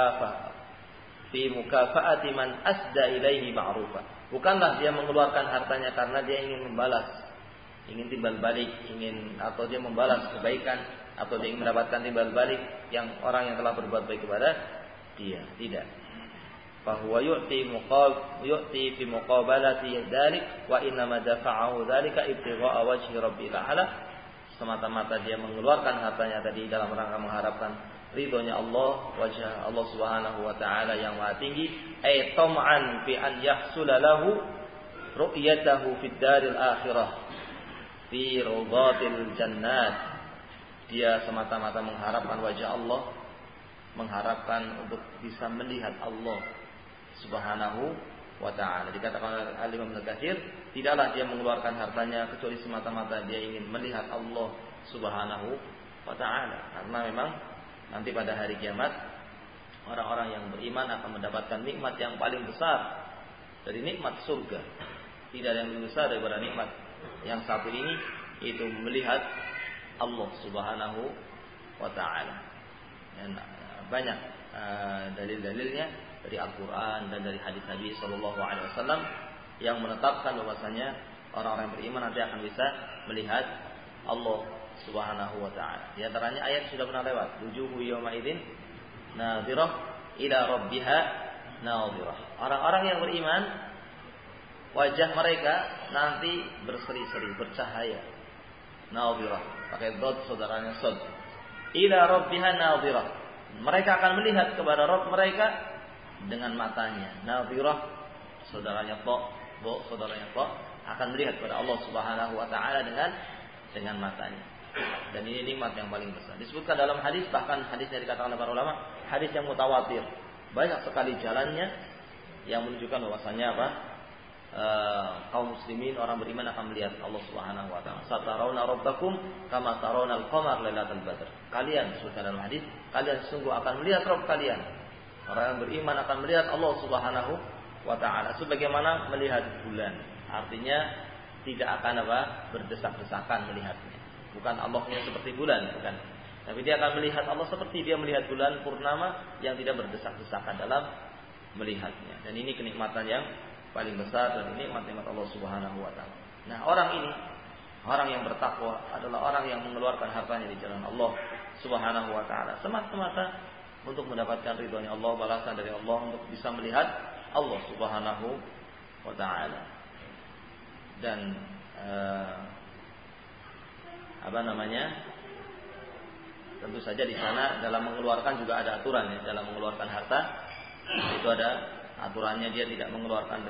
mukafaati man asda ilaihi ma'rufa. Bukanlah dia mengeluarkan hartanya karena dia ingin membalas, ingin timbal balik, atau dia membalas kebaikan, atau dia ingin mendapatkan timbal balik yang orang yang telah berbuat baik kepada dia. Tidak. Fahuwa yu'ti fi muqabalati dzalik wa inna ma dafa'ahu dzalika ibtigha'a wajhi rabbil a'la. Semata-mata dia mengeluarkan hartanya tadi dalam rangka mengharapkan ridhonya Allah, wajah Allah Subhanahu wa taala yang maha tinggi, ay tam'an fi an yahsula lahu ru'yatahu fid daril akhirah fi rawdatil jannat. Dia semata-mata mengharapkan wajah Allah, mengharapkan untuk bisa melihat Allah Subhanahu wa ta'ala. Dikatakan oleh Al-Imam Ibnu Katsir, tidaklah dia mengeluarkan hartanya kecuali semata-mata dia ingin melihat Allah Subhanahu wa ta'ala. Karena memang nanti pada hari kiamat Orang-orang yang beriman akan mendapatkan nikmat yang paling besar dari nikmat surga. Tidak ada yang lebih besar daripada nikmat yang satu ini, yaitu melihat Allah Subhanahu wa taala. Dan banyak dalil-dalilnya dari Al-Qur'an dan dari hadis Nabi sallallahu alaihi wasallam yang menetapkan bahwasanya orang-orang yang beriman nanti akan bisa melihat Allah Subhanahu wa taala. Di antaranya ayat sudah pernah lewat, wujuhu yauma idzin nadhirah ila rabbiha nadhirah. Orang-orang yang beriman wajah mereka nanti berseri-seri, bercahaya. Nadhirah, pakai dot saudaranya sad. Ila rabbiha nadhirah. Mereka akan melihat kepada Rabb mereka dengan matanya. Nadhirah, saudaranya ta, saudaranya ta, akan melihat kepada Allah Subhanahu wa taala dengan matanya. Dan ini nikmat yang paling besar. Disebutkan dalam hadis, bahkan hadisnya dikatakan oleh para ulama, hadis yang mutawatir. Banyak sekali jalannya yang menunjukkan bahwasanya kaum muslimin, orang beriman akan melihat Allah Subhanahu wa taala. Satarawna rabbakum kama tarawna al-qamar lailatal badr. Kalian, disebutkan dalam hadis, kalian sungguh akan melihat Rabb kalian. Orang yang beriman akan melihat Allah Subhanahu wa taala sebagaimana melihat bulan. Artinya tidak akan berdesak-desakan melihatnya. Bukan Allahnya seperti bulan, bukan. Tapi dia akan melihat Allah seperti dia melihat bulan purnama yang tidak berdesak-desakan dalam melihatnya. Dan ini kenikmatan yang paling besar dan ini nikmat Allah Subhanahu wa taala. Nah, orang ini, orang yang bertakwa adalah orang yang mengeluarkan hartanya di jalan Allah Subhanahu wa taala semata-mata untuk mendapatkan ridhonya Allah, balasan dari Allah, untuk bisa melihat Allah Subhanahu wa taala. Dan tentu saja di sana dalam mengeluarkan juga ada aturan ya. Dalam mengeluarkan harta itu ada aturannya, dia tidak mengeluarkan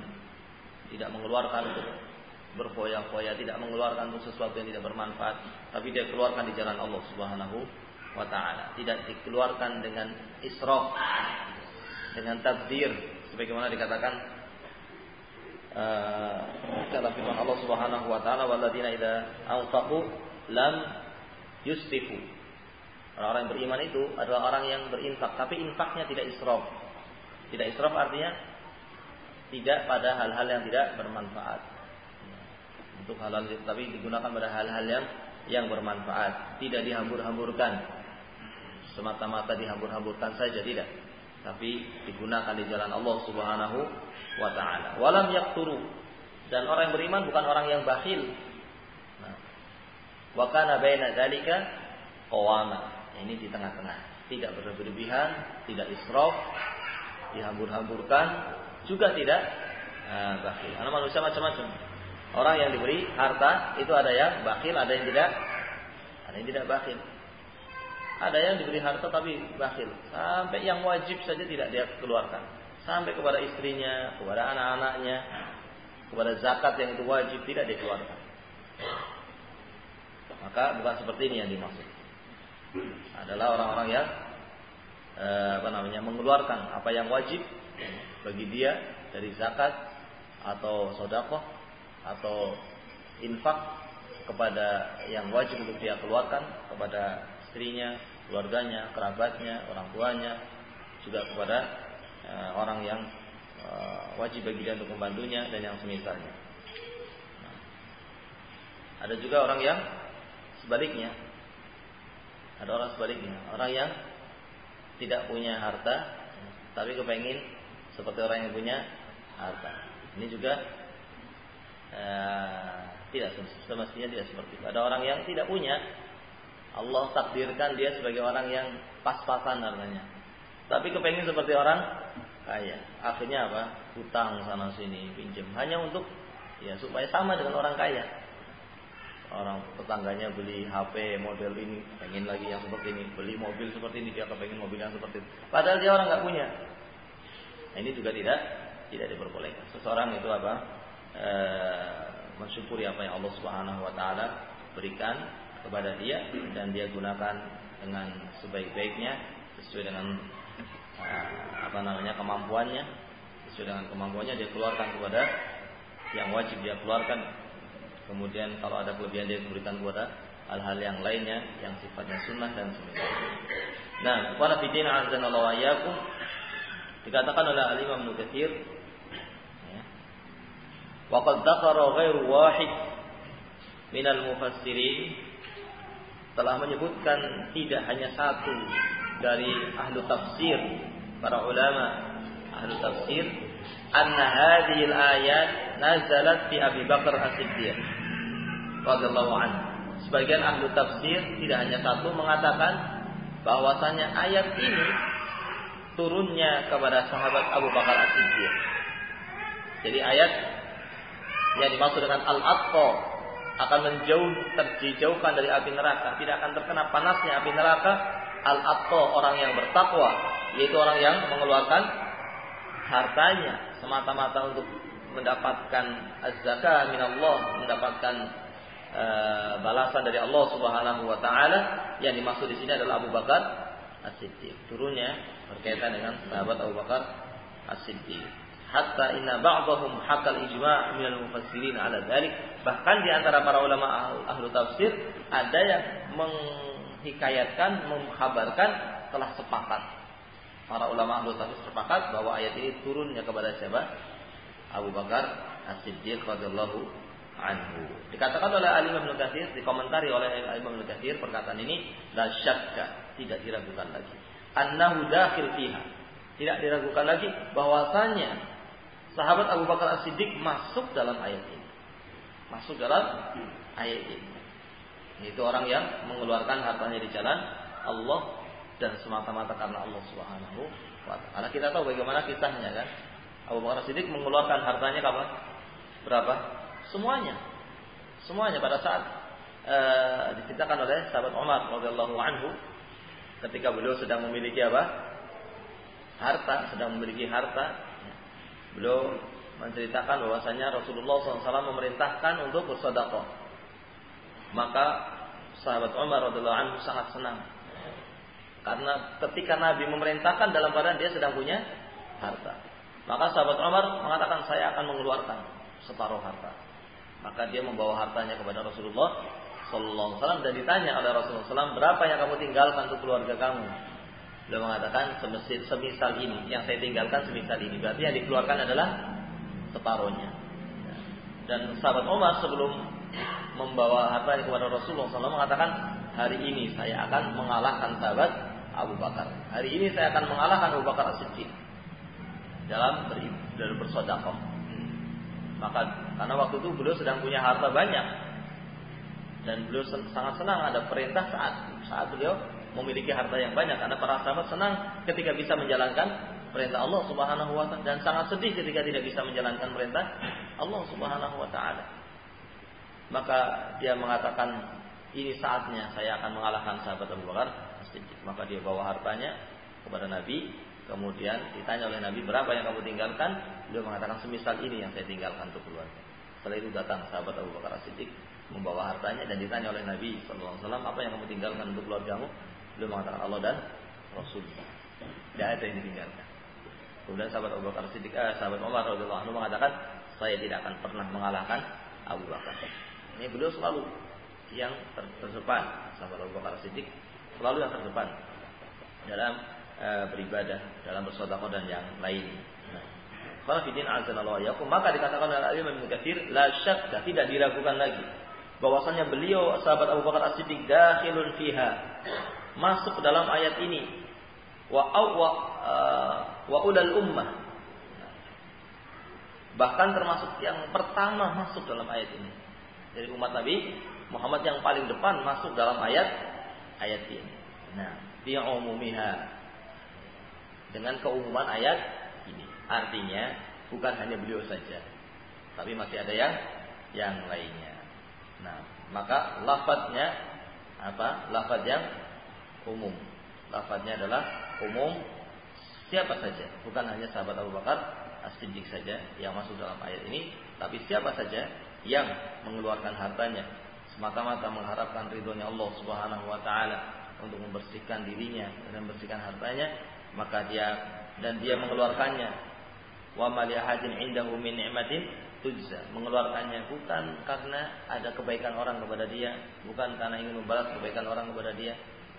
untuk berfoya-foya, tidak mengeluarkan untuk sesuatu yang tidak bermanfaat, tapi dia keluarkan di jalan Allah Subhanahu wa taala. Tidak dikeluarkan dengan israf, dengan tabdzir, sebagaimana dikatakan dalam firman Allah Subhanahu wa taala, walladzina idza anfaqu lam yusrifu. Orang-orang yang beriman itu adalah orang yang berinfak, tapi infaknya tidak israf. Tidak israf artinya tidak pada hal-hal yang tidak bermanfaat. Untuk hal-hal tapi digunakan pada hal-hal yang bermanfaat, tidak dihambur-hamburkan. Semata-mata dihambur-hamburkan saja tidak, tapi digunakan di jalan Allah Subhanahu wa taala. Walam yaqturu, dan orang yang beriman bukan orang yang bakhil. Wa kana baina dzalika qawama. Ini di tengah-tengah, tidak berlebihan, tidak israf, dihambur-hamburkan, juga tidak bakhil. Karena manusia macam-macam. Orang yang diberi harta itu ada yang bakhil, ada yang tidak bakhil. Ada yang diberi harta tapi bakhil, sampai yang wajib saja tidak dia keluarkan, sampai kepada istrinya, kepada anak-anaknya, kepada zakat yang itu wajib tidak dikeluarkan. Maka bukan seperti ini yang dimaksud. Adalah orang-orang yang mengeluarkan apa yang wajib bagi dia dari zakat atau sedekah atau infak kepada yang wajib untuk dia keluarkan, kepada istrinya, keluarganya, kerabatnya, orang tuanya, juga kepada orang yang wajib bagi dia untuk membantunya dan yang semisalnya. Ada juga orang yang sebaliknya. Ada orang sebaliknya, orang yang tidak punya harta tapi kepengin seperti orang yang punya harta. Ini juga tidak semestinya tidak seperti itu. Ada orang yang tidak punya, Allah takdirkan dia sebagai orang yang pas-pasan hartanya, tapi kepengin seperti orang kaya. Akhirnya apa? Hutang sana sini, pinjam hanya untuk supaya sama dengan orang kaya. Orang tetangganya beli HP model ini, pengen lagi yang seperti ini. Beli mobil seperti ini, dia kepengen mobil yang seperti itu. Padahal dia orang nggak punya. Nah, ini juga tidak diperbolehkan. Seseorang itu mensyukuri apa yang Allah Subhanahu wa taala berikan kepada dia dan dia gunakan dengan sebaik-baiknya sesuai dengan kemampuannya. Sesuai dengan kemampuannya dia keluarkan kepada yang wajib dia keluarkan. Kemudian kalau ada kelebihan dia berikan kepada hal-hal yang lainnya yang sifatnya sunnah dan sebagainya. Nah, qala fi din azanallahu wa iyyakum, dikatakan oleh Al-Imam Ibnu Katsir, ya. Wa qad dzakara ghairu wahid minal mufassirin, telah menyebutkan tidak hanya satu dari ahlu tafsir, para ulama ahlu tafsir, anna hadhil ayat nazalat fi Abi Bakar As-Siddiq radhiyallahu anhu. Sebagian ahlu tafsir, tidak hanya satu, mengatakan bahwasanya ayat ini turunnya kepada sahabat Abu Bakar As-Siddiq. Jadi ayat yang dimaksud dengan al-atqa, akan dijauhkan dari api neraka, tidak akan terkena panasnya api neraka. Al-atqa, orang yang bertakwa, yaitu orang yang mengeluarkan hartanya semata-mata untuk mendapatkan az-zakah minallah, mendapatkan balasan dari Allah Subhanahu wa taala. Yang dimaksud di sini adalah Abu Bakar As-Siddiq. Turunnya berkaitan dengan sahabat Abu Bakar As-Siddiq. Hatta inna ba'dahum hakal ijma' minal mufassirin ala dzalik. Bahkan di antara para ulama ahlu tafsir ada yang menghikayatkan, mengkhabarkan telah sepakat. Para ulama ahlu tafsir sepakat bahwa ayat ini turunnya kepada siapa? Abu Bakar As-Siddiq radhiyallahu anhu. Dikatakan oleh Al-Imam Ibnu Katsir, dikomentari oleh Al-Imam Ibnu Katsir, perkataan ini la syakka, tidak diragukan lagi. Annahu dakhil fiha. Tidak diragukan lagi bahwasanya sahabat Abu Bakar As-Siddiq masuk dalam ayat ini. Masuk dalam ayat ini. Itu orang yang mengeluarkan hartanya di jalan Allah dan semata-mata karena Allah Subhanahu wa taala. Kita tahu bagaimana kisahnya kan. Abu Bakar As-Siddiq mengeluarkan hartanya kapan? Berapa? Semuanya. Semuanya pada saat diceritakan oleh sahabat Umar radhiyallahu anhu, ketika beliau sedang memiliki apa? Harta, sedang memiliki harta. Beliau menceritakan bahwasanya Rasulullah SAW memerintahkan untuk bersedekah. Maka sahabat Umar radhiyallahu anhu sangat senang, karena ketika Nabi memerintahkan dalam keadaan dia sedang punya harta. Maka sahabat Umar mengatakan, saya akan mengeluarkan separuh harta. Maka dia membawa hartanya kepada Rasulullah Sallallahu Alaihi Wasallam dan ditanya oleh Rasulullah SAW, berapa yang kamu tinggalkan untuk keluarga kamu? Beliau mengatakan semisal ini, yang saya tinggalkan semisal ini. Berarti yang dikeluarkan adalah separuhnya. Dan sahabat Umar sebelum membawa hartanya kepada Rasulullah SAW mengatakan, hari ini saya akan mengalahkan sahabat Abu Bakar. Hari ini saya akan mengalahkan Abu Bakar As-Siddiq dalam bersedekah. Maka karena waktu itu beliau sedang punya harta banyak dan beliau sangat senang ada perintah saat beliau memiliki harta yang banyak, karena para sahabat senang ketika bisa menjalankan perintah Allah Subhanahu wa taala dan sangat sedih ketika tidak bisa menjalankan perintah Allah Subhanahu wa taala. Maka dia mengatakan, ini saatnya saya akan mengalahkan sahabat Abu Bakar As-Siddiq. Maka dia bawa hartanya kepada Nabi, kemudian ditanya oleh Nabi, berapa yang kamu tinggalkan? Beliau mengatakan, semisal ini yang saya tinggalkan untuk keluarga. Setelah itu datang sahabat Abu Bakar As-Siddiq membawa hartanya dan ditanya oleh Nabi sallallahu alaihi wasallam, apa yang kamu tinggalkan untuk keluargamu? Beliau mengatakan, Allah dan Rasulnya. Tidak ada yang ditinggalkan. Kemudian sahabat Abu Bakar Siddiq, sahabat Umar radhiyallahu anhu mengatakan, saya tidak akan pernah mengalahkan Abu Bakar. Ini beliau selalu yang terdepan, sahabat Abu Bakar Siddiq selalu yang terdepan dalam beribadah, dalam bersedekah dan yang lain. Qala fi din azanallahu yakum, maka dikatakan oleh Al-Imam Ibnu Katsir, la syakka, tidak diragukan lagi bahwasanya beliau sahabat Abu Bakar As-Siddiq dakhilun fiha, masuk dalam ayat ini, wa ulal ummah, bahkan termasuk yang pertama masuk dalam ayat ini dari umat Nabi Muhammad, yang paling depan masuk dalam ayat ini. Nah, bi umumiha, dengan keumuman ayat ini, artinya bukan hanya beliau saja, tapi masih ada yang lainnya. Nah, maka lafadznya apa? Lafadz yang umum. Lafadznya adalah umum, siapa saja, bukan hanya sahabat Abu Bakar As-Siddiq saja yang masuk dalam ayat ini, tapi siapa saja yang mengeluarkan hartanya semata-mata mengharapkan ridhonya Allah Subhanahu wa taala untuk membersihkan dirinya dan membersihkan hartanya, maka dia mengeluarkannya, wa ma li ahadin indahu min ni'matin tujza, mengeluarkannya bukan karena ada kebaikan orang kepada dia, bukan karena ingin membalas kebaikan orang kepada dia,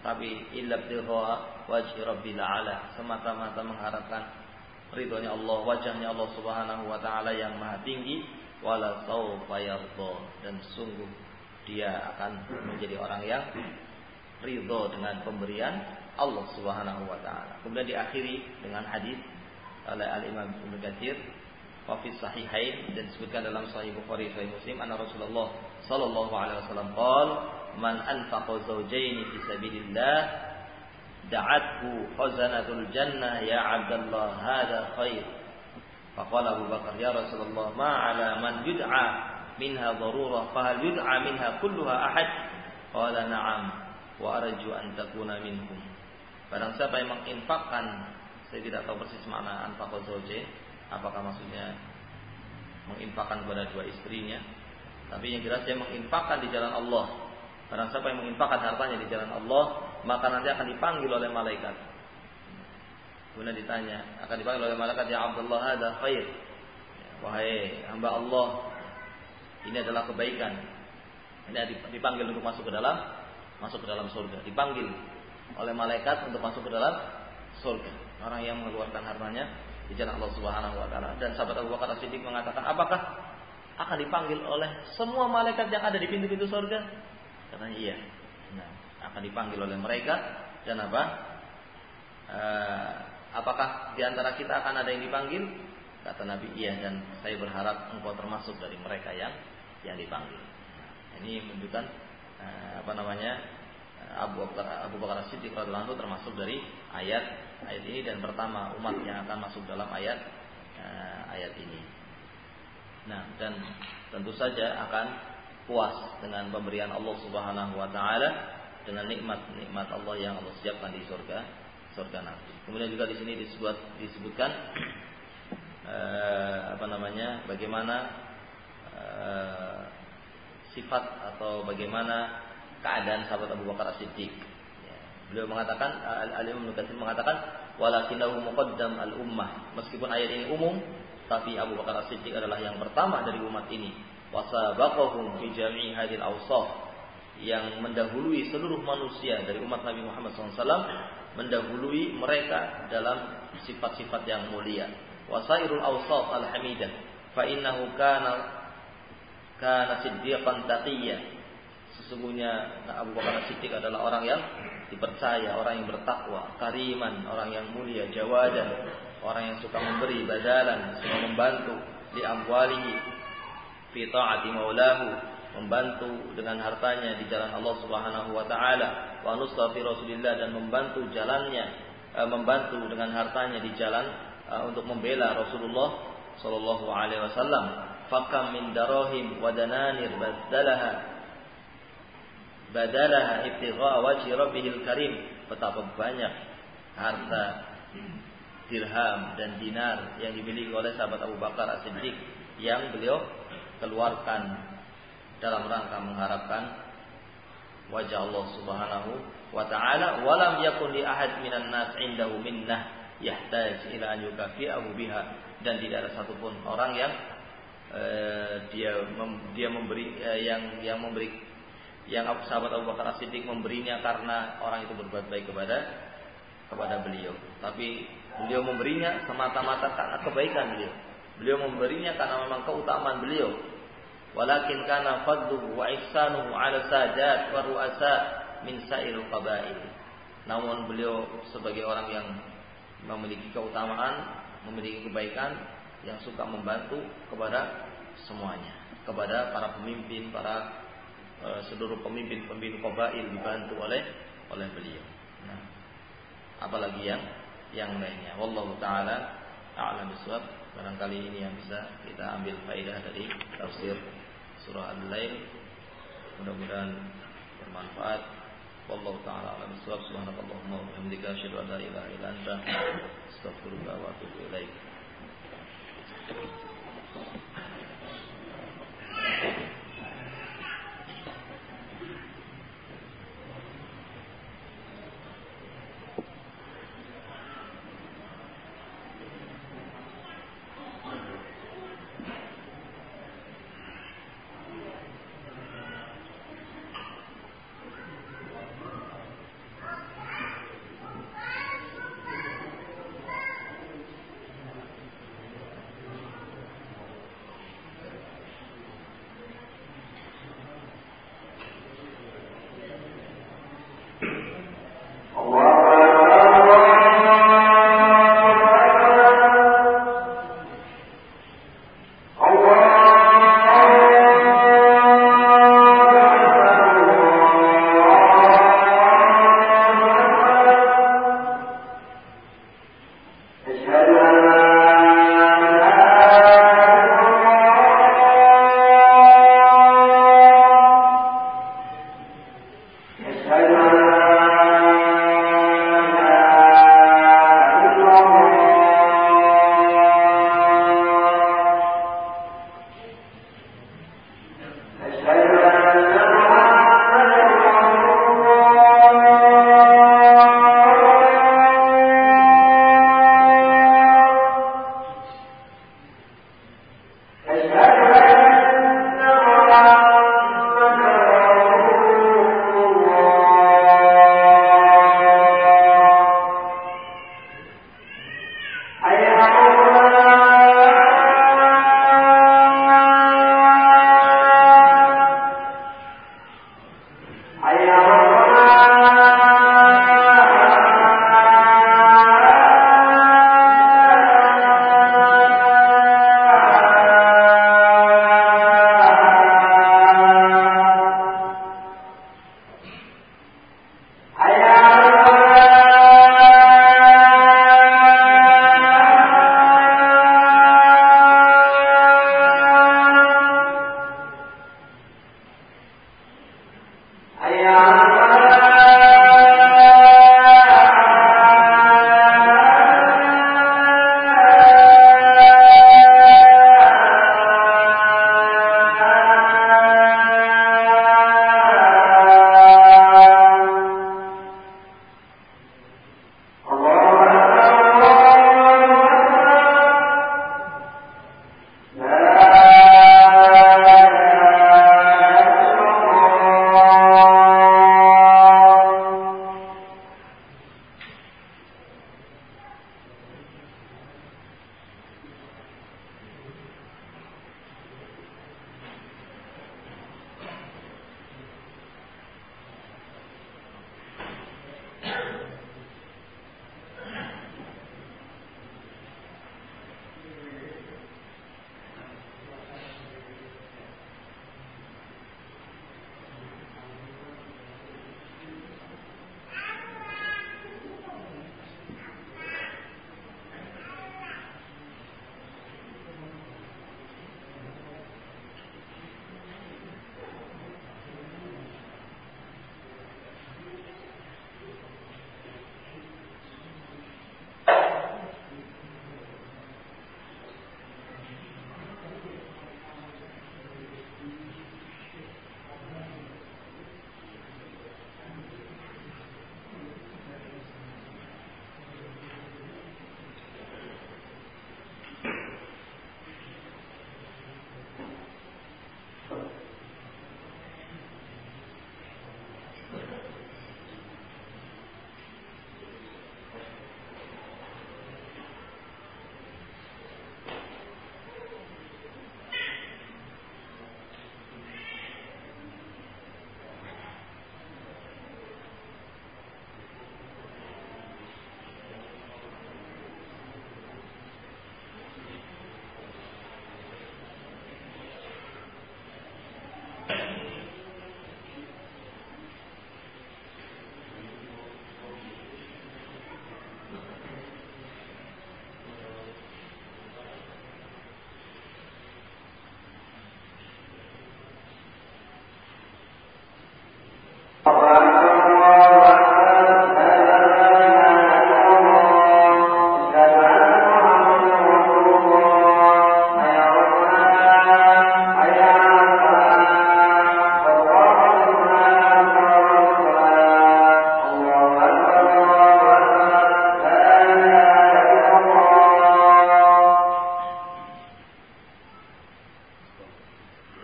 tapi illa ibtigha wajhi rabbil a'la, semata-mata mengharapkan ridhonya Allah, wajahnya Allah Subhanahu wa taala yang maha tinggi, wala sawfa yarda, dan sungguh dia akan menjadi orang yang ridho dengan pemberian Allah Subhanahu wa taala. Kemudian diakhiri dengan hadis oleh Al-Imam Ibnu Katsir, wa fi sahihain, dan disebutkan dalam Sahih Bukhari Sahih Muslim, anna Rasulullah sallallahu alaihi wasallam qala man anfaqa zawjaini fi sabilillah da'athu khazanatul jannah ya Abdullah hadza khair. Faqala Abu Bakar ya Rasulullah ma ala man yud'a minha darurah fa hal yud'a minha kulluha ahad? Qala na'am wa arju an takuna minhum. Barang siapa yang menginfakkan, saya tidak tahu persis makna anfaqa zawjain, apakah maksudnya menginfakkan kepada dua istrinya, tapi yang jelas dia menginfakkan di jalan Allah. Barang siapa yang menginfakkan hartanya di jalan Allah, maka nanti akan dipanggil oleh malaikat. Kemudian ditanya, akan dipanggil oleh malaikat, ya Abdullah hadza khair, wahai hamba Allah, ini adalah kebaikan. Ini dipanggil untuk masuk ke dalam surga. Dipanggil oleh malaikat untuk masuk ke dalam surga. Orang yang mengeluarkan hartanya di jalan Allah Subhanahu wa taala. Dan sahabat Abu Bakar As-Siddiq mengatakan, apakah akan dipanggil oleh semua malaikat yang ada di pintu-pintu surga? Katanya iya. Nah, akan dipanggil oleh mereka. Dan apa? Apakah di antara kita akan ada yang dipanggil? Kata Nabi, iya, dan saya berharap engkau termasuk dari mereka yang dipanggil. Nah, ini menunjukkan Abu Bakar As-Siddiq radhiyallahu anhu termasuk dari ayat ini, dan pertama umat yang akan masuk dalam ayat ini. Nah, dan tentu saja akan puas dengan pemberian Allah Subhanahu wa taala, dengan nikmat-nikmat Allah yang Allah siapkan di surga nanti. Kemudian juga di sini disebutkan bagaimana sifat atau bagaimana keadaan sahabat Abu Bakar As-Siddiq. Beliau mengatakan, Al-Imam Ibnu Katsir mengatakan, walakinahu muqaddam al-ummah. Meskipun ayat ini umum, tapi Abu Bakar As-Siddiq adalah yang pertama dari umat ini. Wasabaqahum fi jami' hadhil awsaf, yang mendahului seluruh manusia dari umat Nabi Muhammad SAW, mendahului mereka dalam sifat-sifat yang mulia. Wasairul awsaf al-hamidah, fa innahu kana siddiqan taqiyya. Sesungguhnya Abu Bakar Siddiq adalah orang yang dipercaya, orang yang bertakwa, kariman, orang yang mulia, jawadan, orang yang suka memberi badalan, suka membantu di amwalihi fi ta'ati maulahu, membantu dengan hartanya di jalan Allah Subhanahu wa taala, wa nusra fi Rasulillah, dan membantu dengan hartanya di jalan untuk membela Rasulullah sallallahu alaihi wasallam. Fakam min darahim wa dananir badalaha ibtigha wajhi rabbihil karim. Betapa banyak harta, dirham dan dinar yang dimiliki oleh sahabat Abu Bakar As-Siddiq yang beliau keluarkan dalam rangka mengharapkan wajah Allah Subhanahu wa taala. Walam yakun li ahad minan nas indahu minnah yahtaj ila an yukafi'ahu biha, dan tidak ada satupun orang yang sahabat Abu Bakar As-Siddiq memberinya karena orang itu berbuat baik kepada beliau, tapi beliau memberinya semata-mata karena kebaikan beliau. Beliau memberinya karena memang keutamaan beliau. Walakin kana fadluhu wa ihsanuhu 'ala sadat wa ru'asa min sa'iril qabail. Namun beliau sebagai orang yang memiliki keutamaan, memiliki kebaikan, yang suka membantu kepada semuanya, kepada para pemimpin, seluruh pemimpin qabail dibantu oleh beliau. Nah, apalagi yang lainnya. Wallahu taala a'lam bishawab. Barangkali ini yang bisa kita ambil faedah dari tafsir surah Al-Lail. Mudah-mudahan bermanfaat. Wallahu ta'ala a'lam bishawab. Subhanakallahumma wa bihamdika asyhadu an la ilaha illa anta astaghfiruka wa atubu ilaik.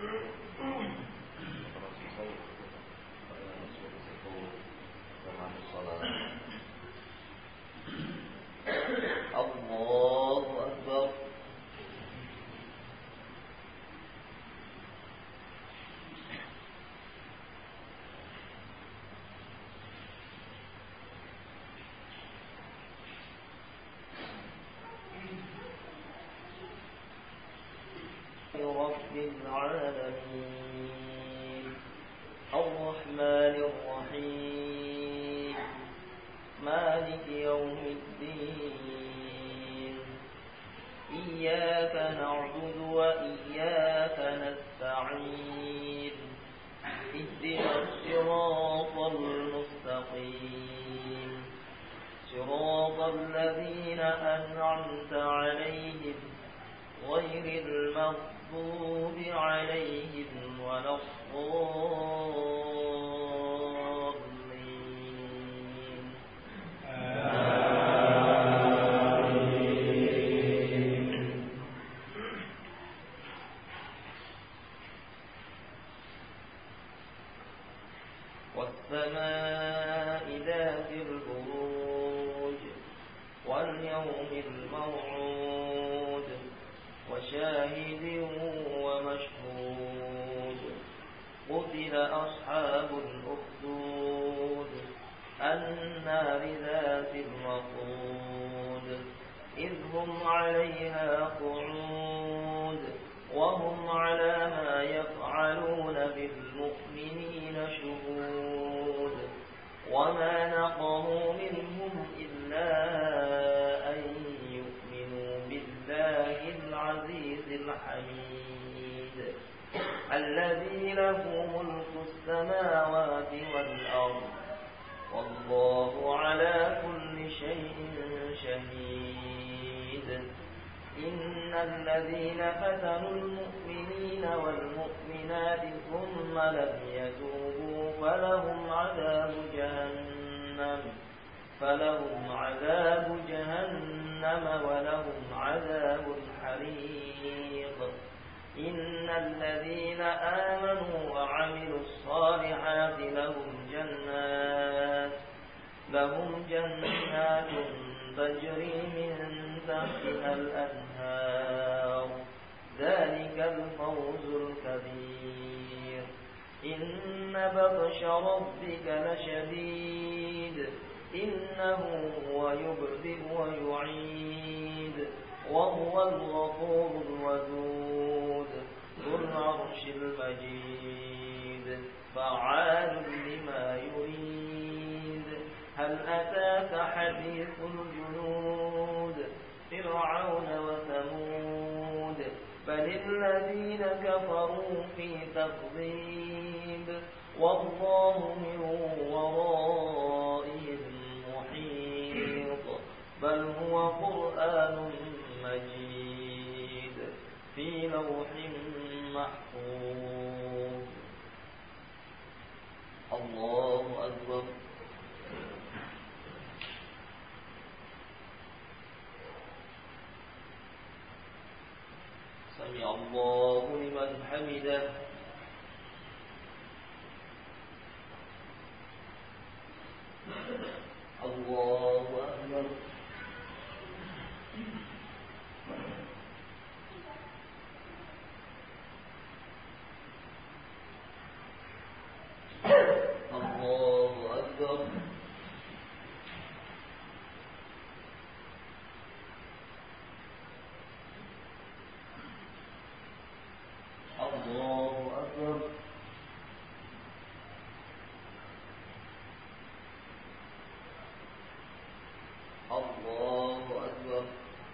رب العالمين الرحمن الرحيم مالك يوم الدين إياك نعبد وإياك نستعين اهدنا الصراط المستقيم صراط الذين أنعمت عليهم غير المغضوب عليهم ولا الضالين آمين. والسماء ذات البروج واليوم الموعود وشاهد ومشهود قتل أصحاب الأخدود النار ذات الوقود إذ هم عليها قعود وهم على ما يفعلون بالمؤمنين شهود وما نقموا منهم إلا أن يؤمنوا بالله العزيز الحميد الذي له ملك السماوات والأرض والله على كل شيء شهيد إن الذين فتنوا المؤمنين والمؤمنات ثم لم يتوبوا فلهم عذاب جهنم ولهم عذاب الحريق إن الذين آمنوا وعملوا الصالحات لهم جنات تجري من تحتها الأنهار ذلك الفوز الكبير إن بطش ربك لشديد إنه هو يبدئ ويعيد وهو الغفور الودود ذو العرش المجيد فعال لما يريد هل أتاك حديث الجنود فرعون وثمود بل الذين كفروا في تكذيب والله من ورائهم محيط بل هو قرآن مجيد في لوح محفوظ الله أكبر سمع الله لمن حمده الله أكبر الله أكبر الله أكبر الله أكبر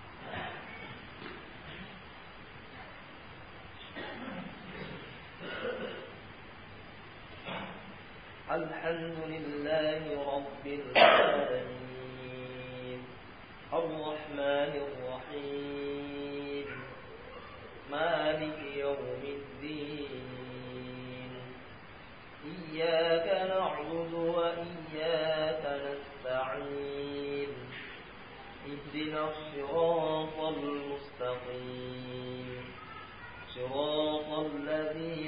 الحمد لله رب العالمين الرحمن الرحيم مالك يوم الدين إياك نعبد وإياك نستعين اهدنا الصراط المستقيم صراط الذين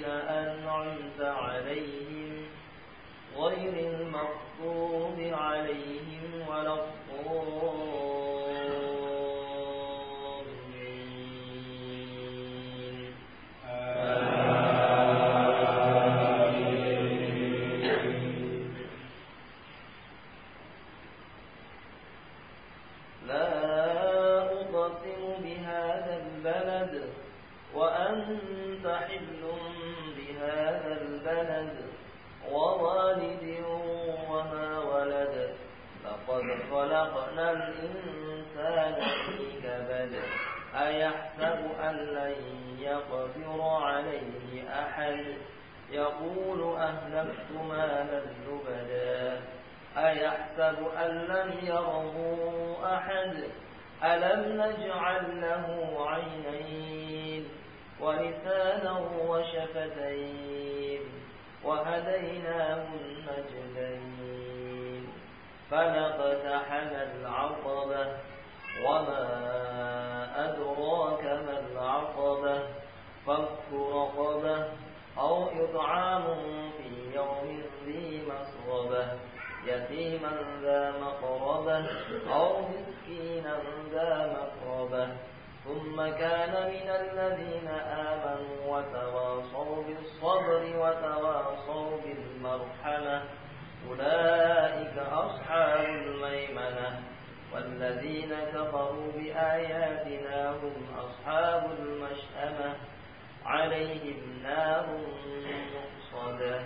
وأنت حل بهذا البلد ووالد وما ولد لقد خلقنا الإنسان في كبد أيحسب أن لن يقدر عليه أحد يقول أهلكت مالا لبدا أيحسب أن لم يره أحد ألم نجعل له عينين ولسانا وشفتين وهديناه النجدين فلاقتحم العقبة وما أدراك ما العقبة فك رقبة أو إطعام في يوم ذي مسغبة يتيما ذا مقربة أو مسكينا ذا مقربة ثم كان من الذين آمنوا وتواصوا بالصبر وتواصوا بالمرحمة أولئك أصحاب الميمنة والذين كفروا بآياتنا هم أصحاب المشأمة عليهم نار مؤصدة.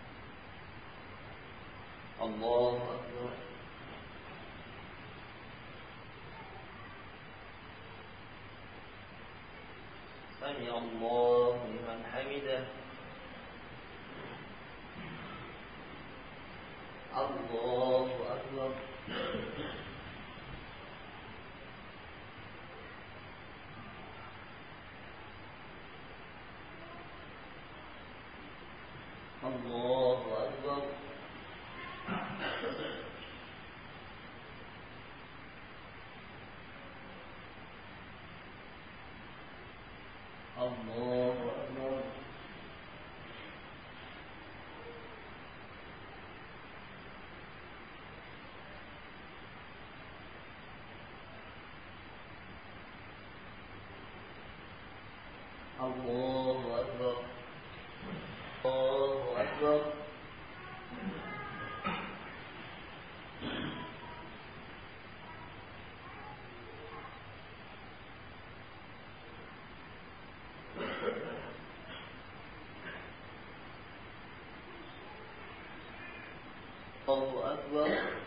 الله أكبر. سمع الله لمن حمده. الله أكبر. الله أكبر. الله أكبر. الله أكبر. الله أكبر. الله أكبر.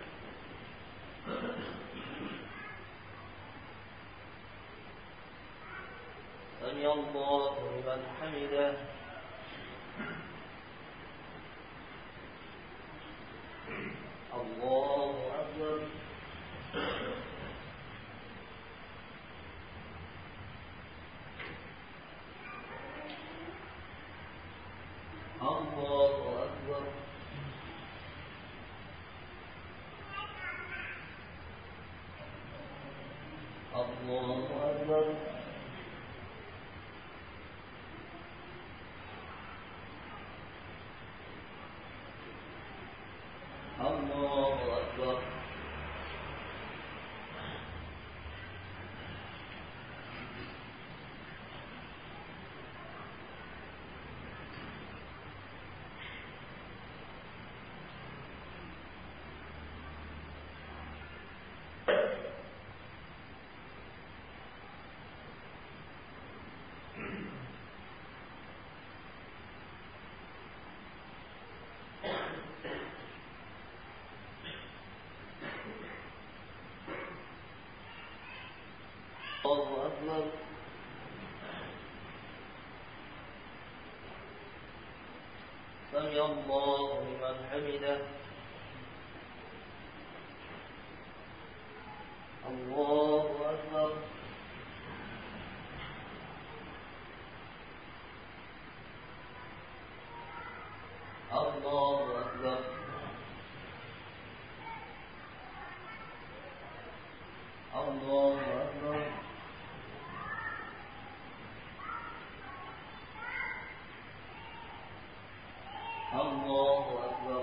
سمع الله لمن حمده. الله أكبر. الله أكبر. الله أكبر. الله أكبر. الله أكبر. سمع الله لمن حمده. الله أكبر. الله أكبر. الله أكبر. الله أكبر.